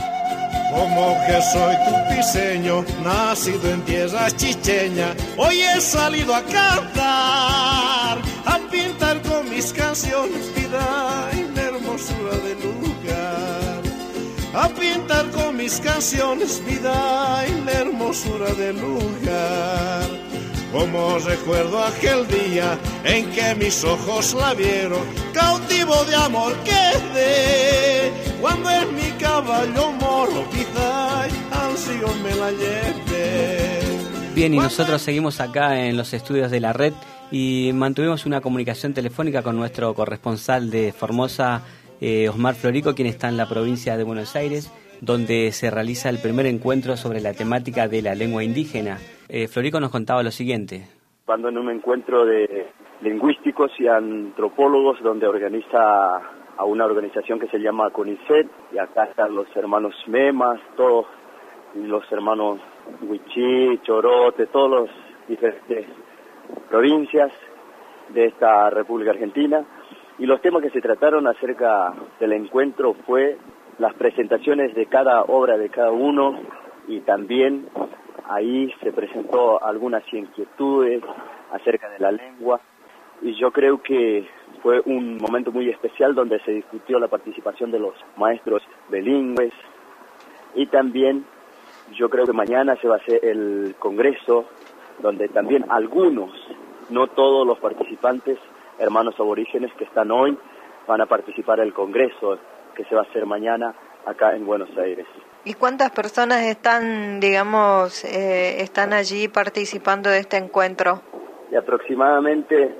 Como que soy tupiseño, nacido en tierra chicheña, hoy he salido a cantar, a pintar con mis canciones vida y la hermosura del lugar. A pintar con mis canciones vida y la hermosura del lugar. Como recuerdo aquel día en que mis ojos la vieron, cautivo de amor quedé, cuando en mi caballo moro quizá al río me la llevé. Bien, y nosotros seguimos acá en los estudios de la red y mantuvimos una comunicación telefónica con nuestro corresponsal de Formosa, Osmar Florico, quien está en la provincia de Buenos Aires, donde se realiza el primer encuentro sobre la temática de la lengua indígena. Florico nos contaba lo siguiente. Cuando en un encuentro de lingüísticos y antropólogos donde organiza a una organización que se llama CONICET, y acá están los hermanos Memas, todos, y los hermanos Huichí, Chorote, todos los diferentes provincias de esta República Argentina, y los temas que se trataron acerca del encuentro fue las presentaciones de cada obra de cada uno, y también ahí se presentó algunas inquietudes acerca de la lengua, y yo creo que fue un momento muy especial donde se discutió la participación de los maestros bilingües, y también yo creo que mañana se va a hacer el congreso donde también algunos, no todos los participantes, hermanos aborígenes que están hoy, van a participar en el congreso que se va a hacer mañana acá en Buenos Aires. ¿Y cuántas personas están, digamos, están allí participando de este encuentro? Y aproximadamente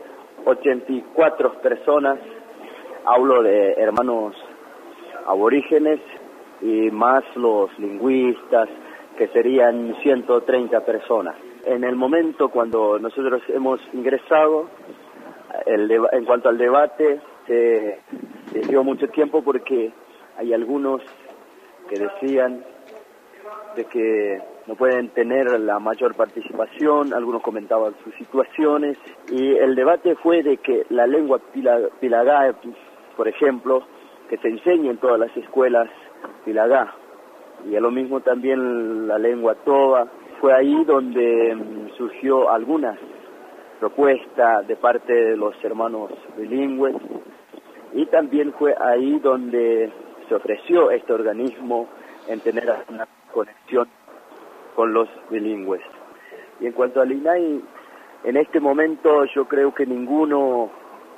84 personas, hablo de hermanos aborígenes y más los lingüistas, que serían 130 personas. En el momento cuando nosotros hemos ingresado, en cuanto al debate, se dio mucho tiempo porque hay algunos que decían de que no pueden tener la mayor participación, algunos comentaban sus situaciones, y el debate fue de que la lengua pilagá, por ejemplo, que se enseñe en todas las escuelas pilagá, y a lo mismo también la lengua toba. Fue ahí donde surgió algunas propuestas de parte de los hermanos bilingües, y también fue ahí donde se ofreció este organismo en tener una conexión con los bilingües. Y en cuanto al INAI, en este momento yo creo que ninguno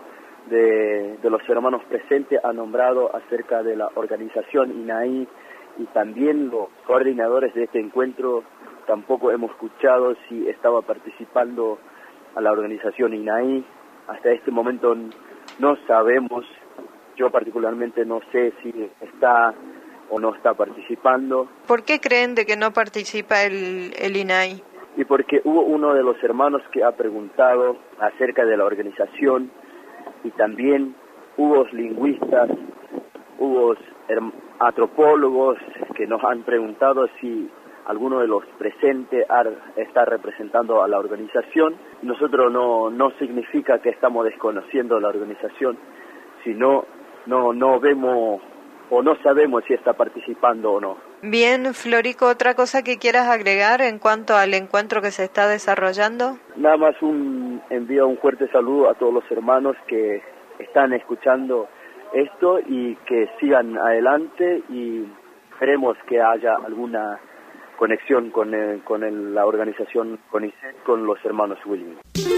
de los hermanos presentes ha nombrado acerca de la organización INAI, y también los coordinadores de este encuentro tampoco hemos escuchado si estaba participando a la organización INAI. Hasta este momento no sabemos, yo particularmente no sé si está o no está participando. ¿Por qué creen de que no participa el INAI? Y porque hubo uno de los hermanos que ha preguntado acerca de la organización, y también hubo lingüistas, hubo antropólogos que nos han preguntado si alguno de los presentes está representando a la organización. Nosotros no significa que estamos desconociendo la organización, sino no vemos o no sabemos si está participando o no. Bien, Florico, ¿otra cosa que quieras agregar en cuanto al encuentro que se está desarrollando? Nada más envío un fuerte saludo a todos los hermanos que están escuchando esto y que sigan adelante, y esperemos que haya alguna conexión con la organización CONICET, con los hermanos Willing.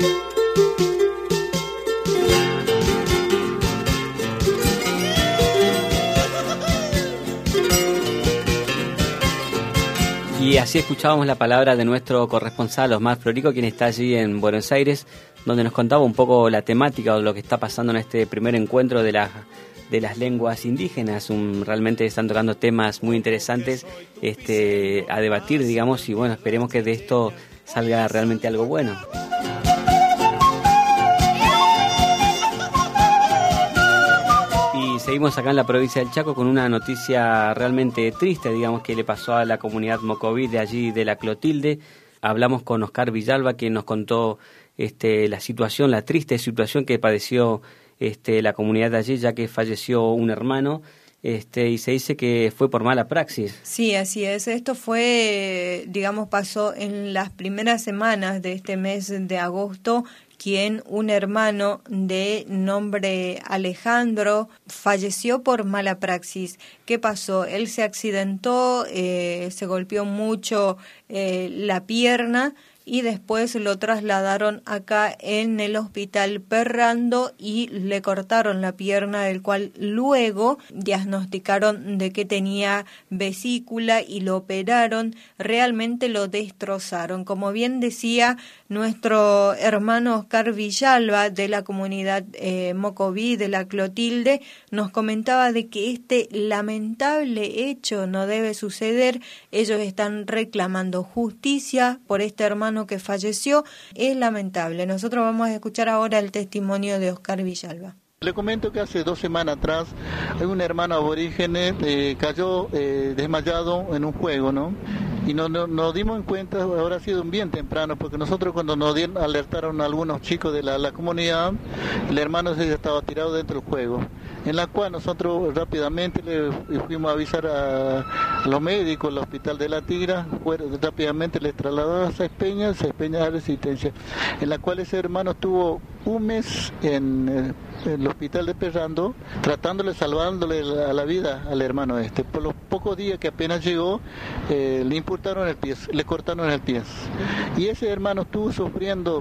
Y así escuchábamos la palabra de nuestro corresponsal Osmar Florico, quien está allí en Buenos Aires, donde nos contaba un poco la temática o lo que está pasando en este primer encuentro de las lenguas indígenas. Realmente están tocando temas muy interesantes a debatir, digamos, y bueno, esperemos que de esto salga realmente algo bueno. Y seguimos acá en la provincia del Chaco con una noticia realmente triste, digamos, que le pasó a la comunidad mocoví de allí, de la Clotilde. Hablamos con Oscar Villalba, quien nos contó la triste situación que padeció la comunidad de allí, ya que falleció un hermano y se dice que fue por mala praxis. Sí, así es. Esto fue, pasó en las primeras semanas de este mes de agosto, quien un hermano de nombre Alejandro falleció por mala praxis. ¿Qué pasó? Él se accidentó, se golpeó mucho la pierna y después lo trasladaron acá en el hospital Perrando y le cortaron la pierna, del cual luego diagnosticaron de que tenía vesícula y lo operaron, realmente lo destrozaron. Como bien decía nuestro hermano Oscar Villalba de la comunidad Mocoví, de la Clotilde, nos comentaba de que este lamentable hecho no debe suceder. Ellos están reclamando justicia por este hermano que falleció. Es lamentable. Nosotros vamos a escuchar ahora el testimonio de Oscar Villalba. Le comento que hace 2 semanas atrás hay un hermano aborígene cayó desmayado en un juego, ¿no? Y nos dimos en cuenta, habrá sido bien temprano, porque nosotros cuando nos alertaron a algunos chicos de la comunidad, el hermano se estaba tirado dentro del juego, en la cual nosotros rápidamente le fuimos a avisar a los médicos, al hospital de La Tigra, rápidamente les trasladaron a Sespeña a Resistencia, en la cual ese hermano estuvo un mes en el hospital de Perrando, salvándole a la vida al hermano por los pocos días que apenas llegó, le imputaron el pie, le cortaron el pie, y ese hermano estuvo sufriendo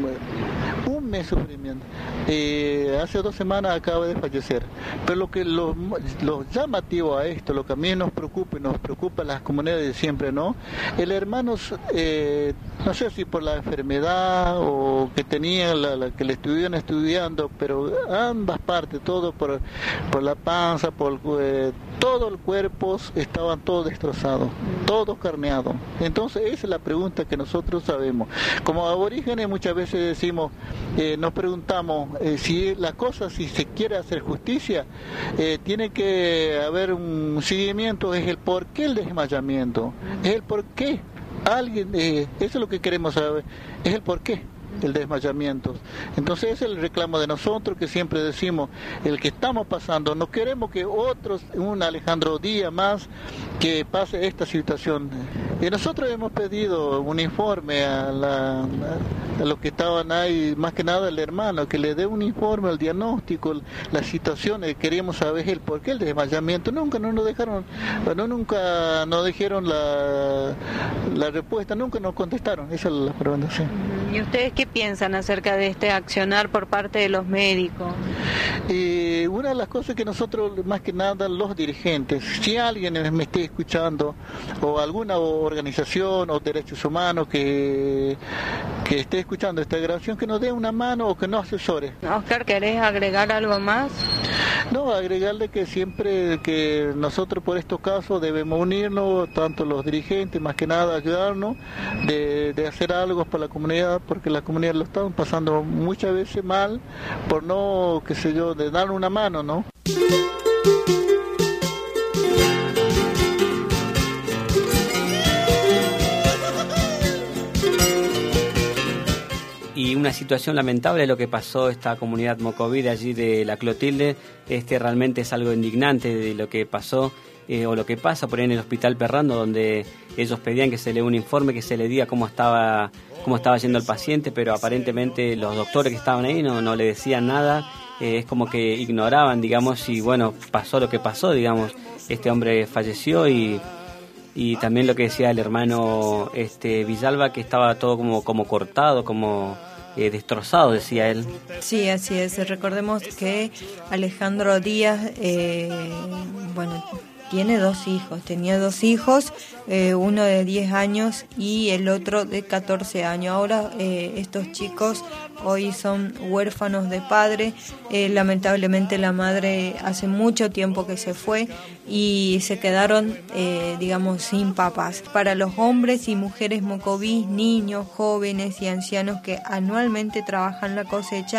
un mes sufrimiento. Hace 2 semanas acaba de fallecer, pero lo llamativo a esto, lo que a mí nos preocupa a las comunidades de siempre, ¿no? El hermano, no sé si por la enfermedad o que tenía, que le estuvieron estudiando, pero ambas partes, todo por la panza, todo el cuerpo estaban todos destrozados, todos carneados. Entonces esa es la pregunta que nosotros sabemos. Como aborígenes muchas veces decimos, nos preguntamos si se quiere hacer justicia, tiene que haber un seguimiento, es el por qué el desmayamiento, es el por qué alguien, eso es lo que queremos saber, es el por qué el desmayamiento. Entonces ese es el reclamo de nosotros, que siempre decimos, el que estamos pasando, no queremos que un Alejandro Díaz más que pase esta situación. Y nosotros hemos pedido un informe a los que estaban ahí, más que nada el hermano, que le dé un informe, el diagnóstico, las situaciones. Queríamos saber el por qué el desmayamiento. Nunca nos dijeron la respuesta, nunca nos contestaron. Esa es la pregunta, sí. ¿Y ustedes qué piensan acerca de este accionar por parte de los médicos? Una de las cosas que nosotros, más que nada los dirigentes, si alguien me esté escuchando, o alguna organización o derechos humanos que esté escuchando esta grabación, que nos dé una mano o que nos asesore. Oscar, ¿querés agregar algo más? No, agregarle que siempre que nosotros por estos casos debemos unirnos, tanto los dirigentes, más que nada ayudarnos, de hacer algo para la comunidad, porque la comunidad lo están pasando muchas veces mal, por no, de dar una mano, ¿no? Y una situación lamentable lo que pasó esta comunidad mocoví de allí de la Clotilde. Realmente es algo indignante de lo que pasó o lo que pasa por ahí en el hospital Perrando, donde ellos pedían que se le dé un informe, que se le diga cómo estaba yendo el paciente, pero aparentemente los doctores que estaban ahí no le decían nada. Es como que ignoraban, digamos, y bueno, pasó lo que pasó, digamos. Este hombre falleció y también lo que decía el hermano Villalba, que estaba todo como cortado, como destrozado, decía él. Sí, así es. Recordemos que Alejandro Díaz, tenía 2 hijos, uno de 10 años y el otro de 14 años. Ahora estos chicos hoy son huérfanos de padre. Lamentablemente la madre hace mucho tiempo que se fue y se quedaron, sin papás. Para los hombres y mujeres mocoví, niños, jóvenes y ancianos que anualmente trabajan la cosecha,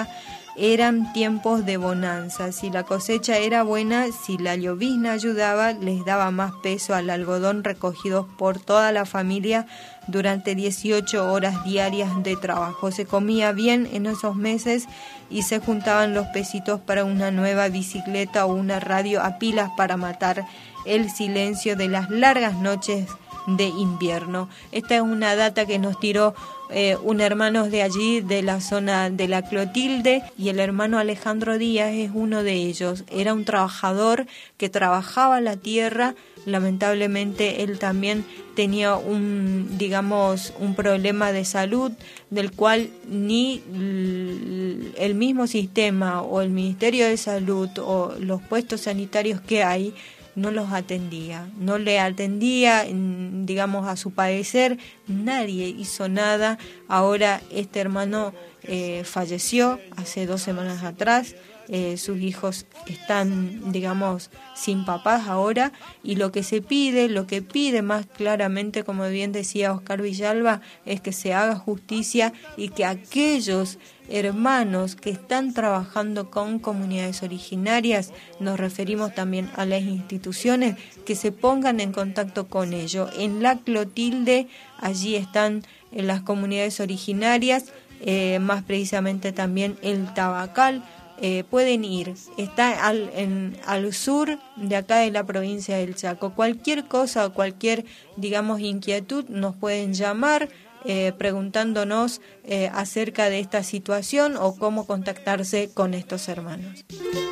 eran tiempos de bonanza. Si la cosecha era buena, si la llovizna ayudaba, les daba más peso al algodón recogido por toda la familia durante 18 horas diarias de trabajo. Se comía bien en esos meses y se juntaban los pesitos para una nueva bicicleta o una radio a pilas para matar el silencio de las largas noches de invierno. Esta es una data que nos tiró un hermano de allí, de la zona de la Clotilde, y el hermano Alejandro Díaz es uno de ellos. Era un trabajador que trabajaba la tierra. Lamentablemente él también tenía un problema de salud del cual ni el mismo sistema o el Ministerio de Salud o los puestos sanitarios que hay no los atendía, no le atendía, a su padecer, nadie hizo nada. Ahora este hermano falleció hace 2 semanas atrás. Sus hijos están, sin papás ahora, y lo que pide más claramente, como bien decía Oscar Villalba, es que se haga justicia y que aquellos hermanos que están trabajando con comunidades originarias, nos referimos también a las instituciones, que se pongan en contacto con ellos. En la Clotilde, allí están las comunidades originarias, más precisamente también el Tabacal. Pueden ir, está al sur de acá de la provincia del Chaco. Cualquier cosa, cualquier inquietud, nos pueden llamar preguntándonos acerca de esta situación o cómo contactarse con estos hermanos.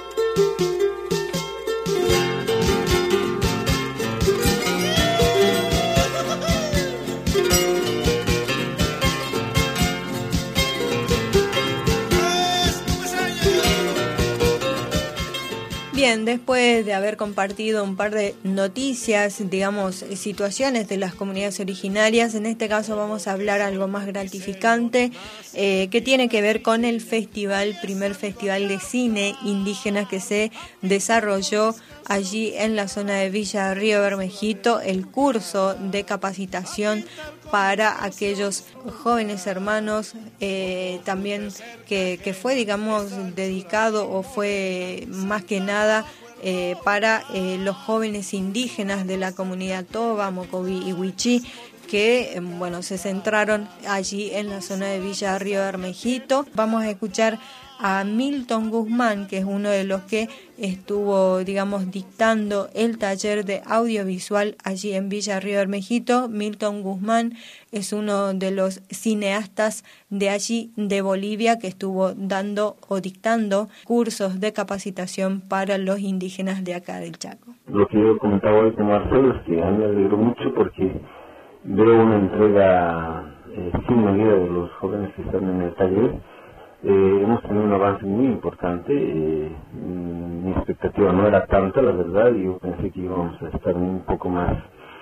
Bien, después de haber compartido un par de noticias, situaciones de las comunidades originarias, en este caso vamos a hablar algo más gratificante, que tiene que ver con el primer festival de cine indígena que se desarrolló allí en la zona de Villa Río Bermejito, el curso de capacitación para aquellos jóvenes hermanos, también que fue, dedicado o fue más que nada para los jóvenes indígenas de la comunidad Toba, Mocoví y Huichí, que se centraron allí en la zona de Villa Río Bermejito. Vamos a escuchar a Milton Guzmán, que es uno de los que estuvo, dictando el taller de audiovisual allí en Villa Río Bermejito. Milton Guzmán es uno de los cineastas de allí, de Bolivia, que estuvo dando o dictando cursos de capacitación para los indígenas de acá del Chaco. Lo que yo comentaba hoy con Marcelo es que a mí me alegro mucho porque veo una entrega sin medida de los jóvenes que están en el taller. Hemos tenido un avance muy importante. Mi expectativa no era tanta, la verdad, y yo pensé que íbamos a estar un poco más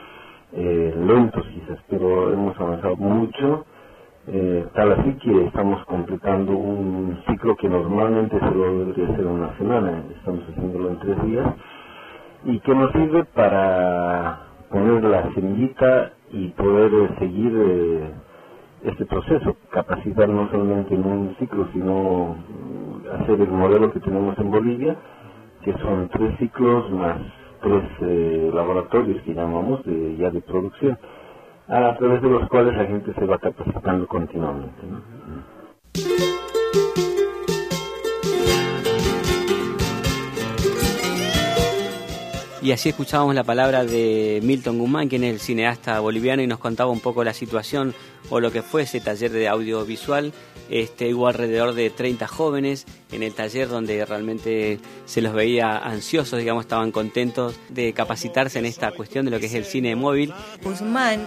lentos quizás, pero hemos avanzado mucho, tal así que estamos completando un ciclo que normalmente solo debería ser una semana. Estamos haciéndolo en 3 días y que nos sirve para poner la semillita y poder seguir este proceso, capacitar no solamente en un ciclo, sino hacer el modelo que tenemos en Bolivia, que son 3 ciclos más 3 laboratorios que llamamos ya de producción, a través de los cuales la gente se va capacitando continuamente, ¿no? Y así escuchábamos la palabra de Milton Guzmán, quien es el cineasta boliviano, y nos contaba un poco la situación o lo que fue ese taller de audiovisual. Hubo alrededor de 30 jóvenes en el taller, donde realmente se los veía ansiosos, estaban contentos de capacitarse en esta cuestión de lo que es el cine móvil. Guzmán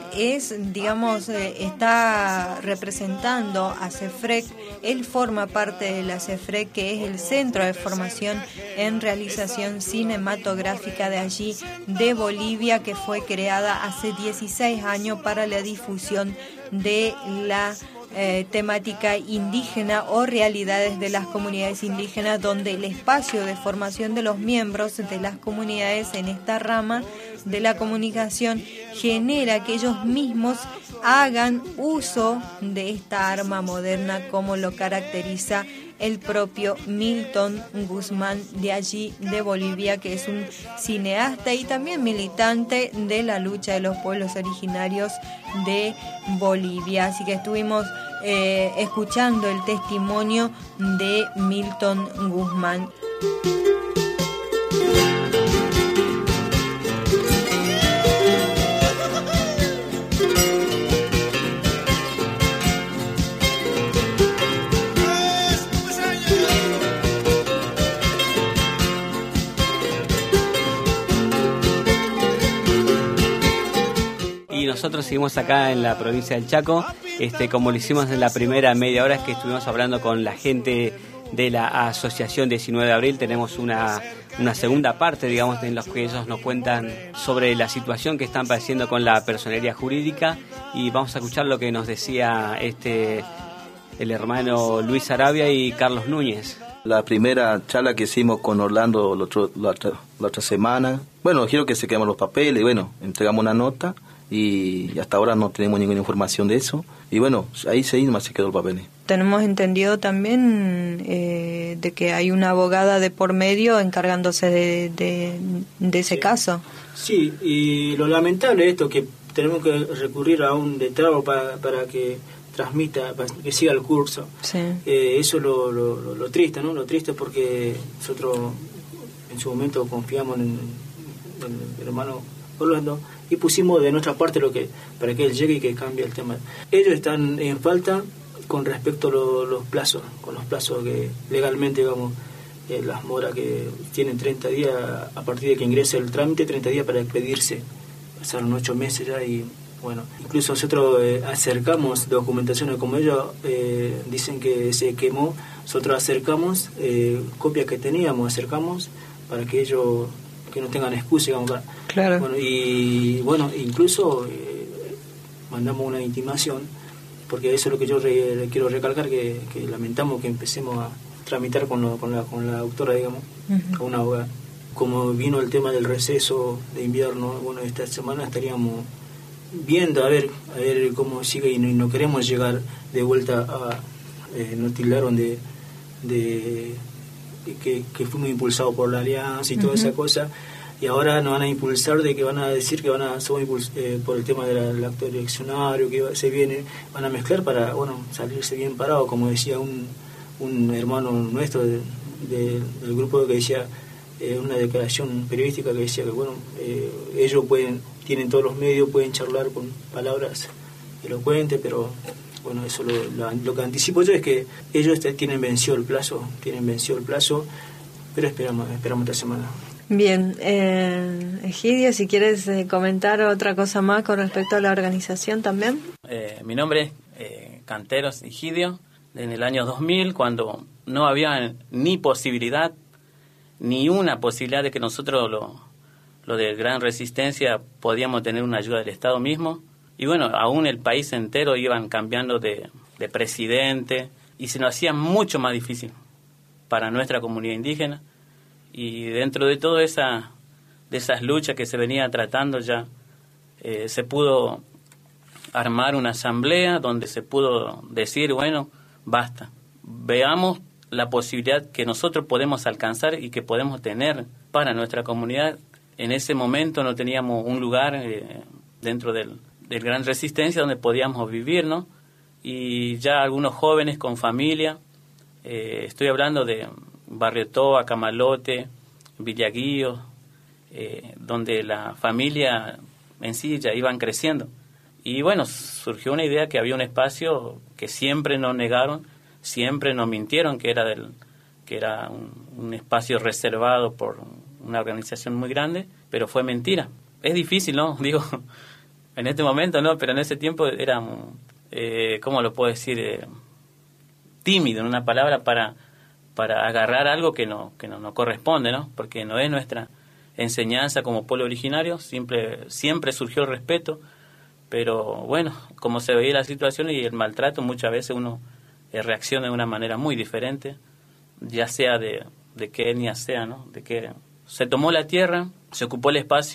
está representando a CEFREC. Él forma parte de la CEFREC, que es el Centro de Formación en Realización Cinematográfica de allí, de Bolivia, que fue creada hace 16 años para la difusión de la temática indígena o realidades de las comunidades indígenas, donde el espacio de formación de los miembros de las comunidades en esta rama de la comunicación genera que ellos mismos hagan uso de esta arma moderna, como lo caracteriza el propio Milton Guzmán, de allí de Bolivia, que es un cineasta y también militante de la lucha de los pueblos originarios de Bolivia. Así que estuvimos escuchando el testimonio de Milton Guzmán. Nosotros seguimos acá en la provincia del Chaco, como lo hicimos en la primera media hora, es que estuvimos hablando con la gente de la Asociación 19 de Abril. Tenemos una segunda parte, digamos, en la que ellos nos cuentan sobre la situación que están padeciendo con la personería jurídica, y vamos a escuchar lo que nos decía el hermano Luis Arabia y Carlos Núñez. La primera charla que hicimos con Orlando la otra semana, bueno, quiero que se quedemos los papeles, bueno, entregamos una nota y hasta ahora no tenemos ninguna información de eso, y bueno, ahí se quedó el papel. Tenemos entendido también de que hay una abogada de por medio encargándose de ese caso. Sí, y lo lamentable es esto, que tenemos que recurrir a un letrado para que transmita, para que siga el curso. Sí. Eso es lo triste, ¿no? Lo triste, porque nosotros en su momento confiamos en el hermano Orlando y pusimos de nuestra parte para que él llegue y que cambie el tema. Ellos están en falta con respecto a los plazos, que legalmente, digamos, las moras que tienen 30 días a partir de que ingrese el trámite, 30 días para expedirse. Pasaron 8 meses ya y bueno, incluso nosotros acercamos documentaciones, como ellos dicen que se quemó, nosotros acercamos copias que teníamos, acercamos para que ellos que no tengan excusa, digamos. Claro. Bueno, y bueno, incluso mandamos una intimación, porque eso es lo que yo quiero recalcar, que lamentamos que empecemos a tramitar con la autora, digamos, con una abogada. Como vino el tema del receso de invierno, bueno, esta semana estaríamos viendo a ver cómo sigue, y no queremos llegar de vuelta a nos tildaron de que fuimos impulsados por la alianza y toda esa cosa, y ahora nos van a impulsar de que van a decir que somos por el tema del acto eleccionario que se viene, van a mezclar para, bueno, salirse bien parado, como decía un hermano nuestro del grupo, que decía una declaración periodística, que decía que bueno, ellos tienen todos los medios, pueden charlar con palabras elocuentes, pero bueno, eso lo que anticipo yo es que ellos tienen vencido el plazo, pero esperamos esta semana. Bien, Egidio, si quieres comentar otra cosa más con respecto a la organización también. Mi nombre es Canteros Egidio. En el año 2000, cuando no había ni posibilidad, ni una posibilidad de que nosotros lo de Gran Resistencia podíamos tener una ayuda del Estado mismo. Y bueno, aún el país entero iban cambiando de presidente y se nos hacía mucho más difícil para nuestra comunidad indígena. Y dentro de toda de esas luchas que se venía tratando ya, se pudo armar una asamblea donde se pudo decir, bueno, basta, veamos la posibilidad que nosotros podemos alcanzar y que podemos tener para nuestra comunidad. En ese momento no teníamos un lugar dentro del Gran Resistencia donde podíamos vivir, ¿no? Y ya algunos jóvenes con familia, estoy hablando de Barrio Toa, Camalote, Villaguío, donde la familia en sí ya iban creciendo. Y bueno, surgió una idea que había un espacio que siempre nos negaron, siempre nos mintieron que era un espacio reservado por una organización muy grande, pero fue mentira. Es difícil, ¿no? Digo, en este momento no, pero en ese tiempo era, ¿cómo lo puedo decir? Tímido, en una palabra, para agarrar algo que no corresponde, ¿no? Porque no es nuestra enseñanza como pueblo originario, siempre surgió el respeto, pero bueno, como se veía la situación y el maltrato, muchas veces uno reacciona de una manera muy diferente, ya sea de qué etnia sea, ¿no? De que se tomó la tierra, se ocupó el espacio,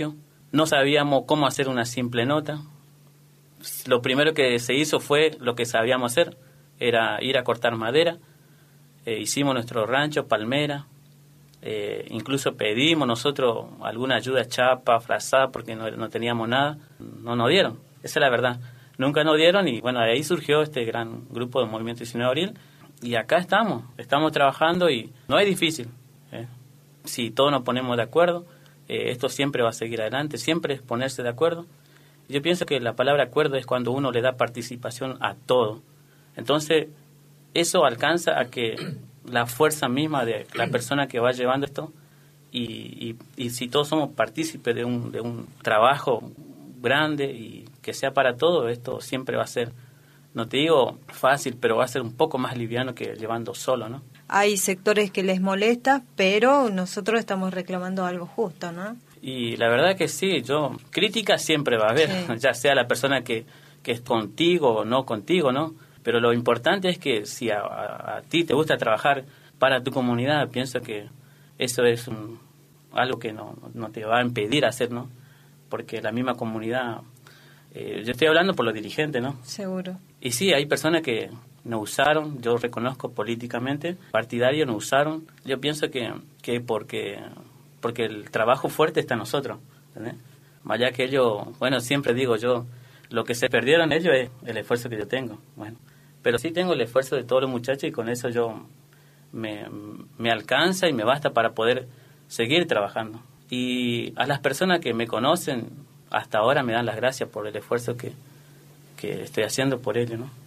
no sabíamos cómo hacer una simple nota. Lo primero que se hizo fue lo que sabíamos hacer, era ir a cortar madera. Hicimos nuestro rancho, palmera. Incluso pedimos nosotros alguna ayuda, chapa, frazada, porque no teníamos nada. No nos dieron, esa es la verdad. Nunca nos dieron y bueno, de ahí surgió este gran grupo de Movimiento 19 de Abril. Y acá estamos trabajando y no es difícil. Si todos nos ponemos de acuerdo, esto siempre va a seguir adelante, siempre es ponerse de acuerdo. Yo pienso que la palabra acuerdo es cuando uno le da participación a todo. Entonces, eso alcanza a que la fuerza misma de la persona que va llevando esto, y si todos somos partícipes de un trabajo grande y que sea para todos, esto siempre va a ser, no te digo fácil, pero va a ser un poco más liviano que llevando solo, ¿no? Hay sectores que les molesta, pero nosotros estamos reclamando algo justo, ¿no? Y la verdad que sí, crítica siempre va a haber, sí. Ya sea la persona que es contigo o no contigo, ¿no? Pero lo importante es que si a ti te gusta trabajar para tu comunidad, pienso que eso es algo que no te va a impedir hacer, ¿no? Porque la misma comunidad, yo estoy hablando por los dirigentes, ¿no? Seguro. Y sí, hay personas que nos usaron, yo reconozco políticamente, partidarios nos usaron. Yo pienso que porque el trabajo fuerte está en nosotros, ¿entendés? Más allá que ellos, bueno, siempre digo yo, lo que se perdieron ellos es el esfuerzo que yo tengo, bueno. Pero sí tengo el esfuerzo de todos los muchachos y con eso yo me alcanza y me basta para poder seguir trabajando. Y a las personas que me conocen hasta ahora me dan las gracias por el esfuerzo que estoy haciendo por ellos, ¿no?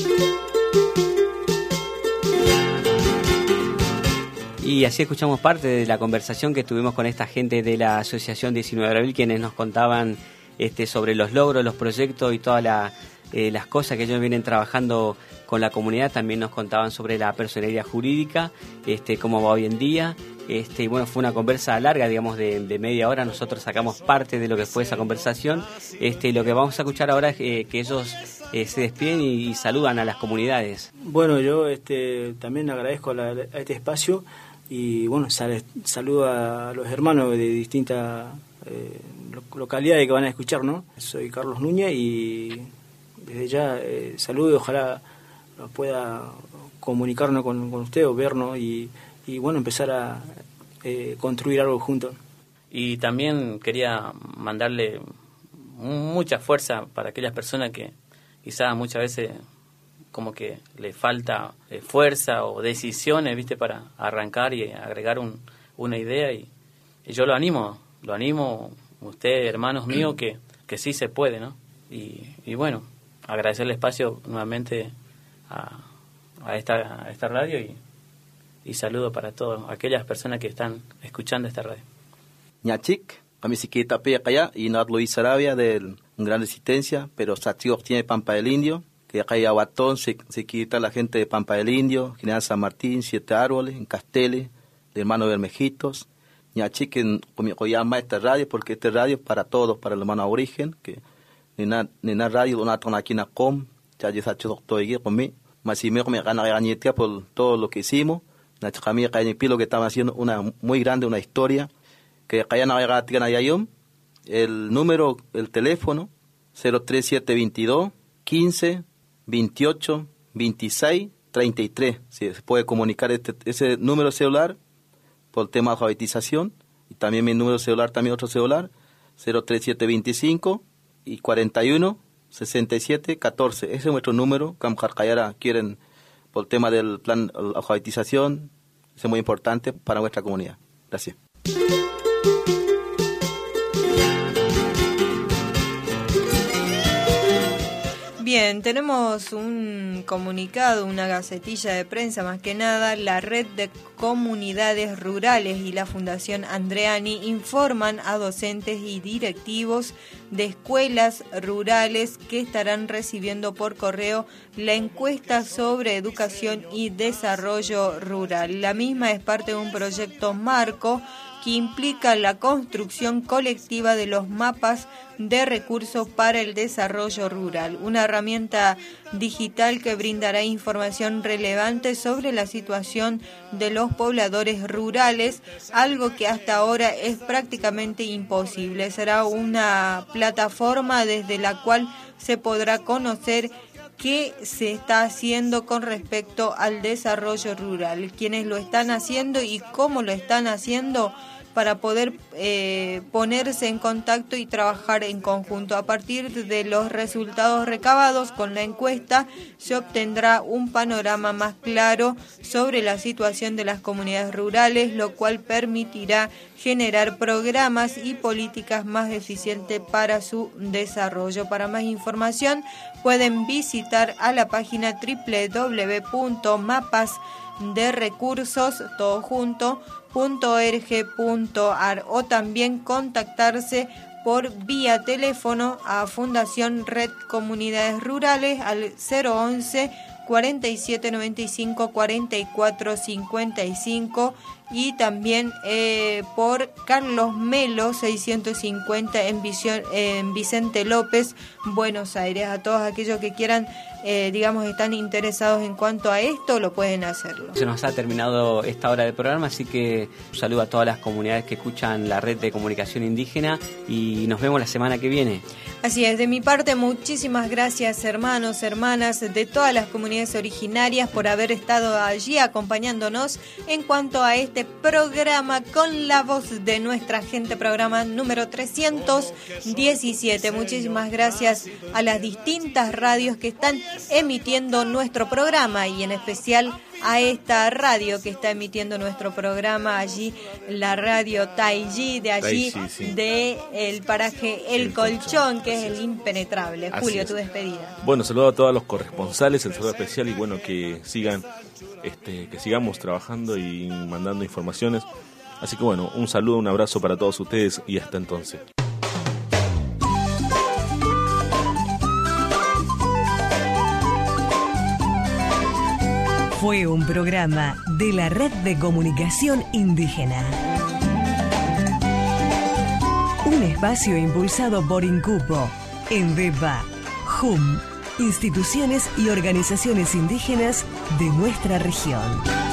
Y así escuchamos parte de la conversación que tuvimos con esta gente de la Asociación 19 de Abril, quienes nos contaban sobre los logros, los proyectos y todas las cosas que ellos vienen trabajando con la comunidad. También nos contaban sobre la personería jurídica, cómo va hoy en día. Y bueno, fue una conversa larga, digamos, de media hora. Nosotros sacamos parte de lo que fue esa conversación. Lo que vamos a escuchar ahora es que ellos se despiden y saludan a las comunidades. Bueno, yo también agradezco a este espacio y bueno, saludo a los hermanos de distintas localidades que van a escuchar, ¿no? Soy Carlos Núñez y desde ya saludo y ojalá pueda comunicarnos con usted o vernos y bueno, empezar a construir algo juntos. Y también quería mandarle mucha fuerza para aquellas personas que quizás muchas veces como que le falta fuerza o decisiones, ¿viste? Para arrancar y agregar una idea y yo lo animo, ustedes, hermanos míos, que sí se puede, ¿no? Y bueno, agradecer el espacio nuevamente a esta radio y saludo para todas aquellas personas que están escuchando esta radio. Ñachik, a mi siquita Pecaya y Nad Luis Arabia de Gran Resistencia, pero Sachiok tiene Pampa del Indio, que acá hay Aguatón, se quita la gente de Pampa del Indio, General San Martín, Siete Árboles, en Casteles, de Hermanos Bermejitos. Ñachik, que llama esta radio, porque esta radio es para todos, para el hermano aborigen, que nena radio, una tonaquina com, ya yo sacho doctor y conmigo, más si me gana gañetea por todo lo que hicimos. Nachamia Cañipilo que estaba haciendo una muy grande, una historia que el número, el teléfono 03722 15 28 26 33. Sí, se puede comunicar ese número celular por el tema de alfabetización y también mi número celular, también otro celular 03725 y 41 67 14. Ese es nuestro número. Kamjarkayara quieren por el tema del plan de alfabetización, es muy importante para nuestra comunidad. Gracias. Bien, tenemos un comunicado, una gacetilla de prensa más que nada. La Red de Comunidades Rurales y la Fundación Andreani informan a docentes y directivos de escuelas rurales que estarán recibiendo por correo la encuesta sobre educación y desarrollo rural. La misma es parte de un proyecto marco que implica la construcción colectiva de los mapas de recursos para el desarrollo rural, una herramienta digital que brindará información relevante sobre la situación de los pobladores rurales, algo que hasta ahora es prácticamente imposible. Será una plataforma desde la cual se podrá conocer qué se está haciendo con respecto al desarrollo rural, quiénes lo están haciendo y cómo lo están haciendo, para poder ponerse en contacto y trabajar en conjunto. A partir de los resultados recabados con la encuesta, se obtendrá un panorama más claro sobre la situación de las comunidades rurales, lo cual permitirá generar programas y políticas más eficientes para su desarrollo. Para más información, pueden visitar a la página www.mapasderecursos.org.ar o también contactarse por vía teléfono a Fundación Red Comunidades Rurales al 011 47 95 44 55 y también por Carlos Melo 650 en Vicente López, Buenos Aires. A todos aquellos que quieran, están interesados en cuanto a esto, lo pueden hacerlo. Se nos ha terminado esta hora del programa, así que un saludo a todas las comunidades que escuchan la Red de Comunicación Indígena y nos vemos la semana que viene. Así es, de mi parte, muchísimas gracias, hermanos, hermanas de todas las comunidades originarias, por haber estado allí acompañándonos en cuanto a este programa con la voz de nuestra gente, programa número 317. Muchísimas gracias a las distintas radios que están emitiendo nuestro programa y en especial a esta radio que está emitiendo nuestro programa allí, la radio Taiji, de allí, de el paraje El Colchón, que es el impenetrable. Así Julio, es. tu despedida. Bueno, saludo a todos los corresponsales, el saludo especial y bueno, que sigan, que sigamos trabajando y mandando informaciones. Así que bueno, un saludo, un abrazo para todos ustedes y hasta entonces. Fue un programa de la Red de Comunicación Indígena. Un espacio impulsado por INCUPO, ENDEVA, JUM, instituciones y organizaciones indígenas de nuestra región.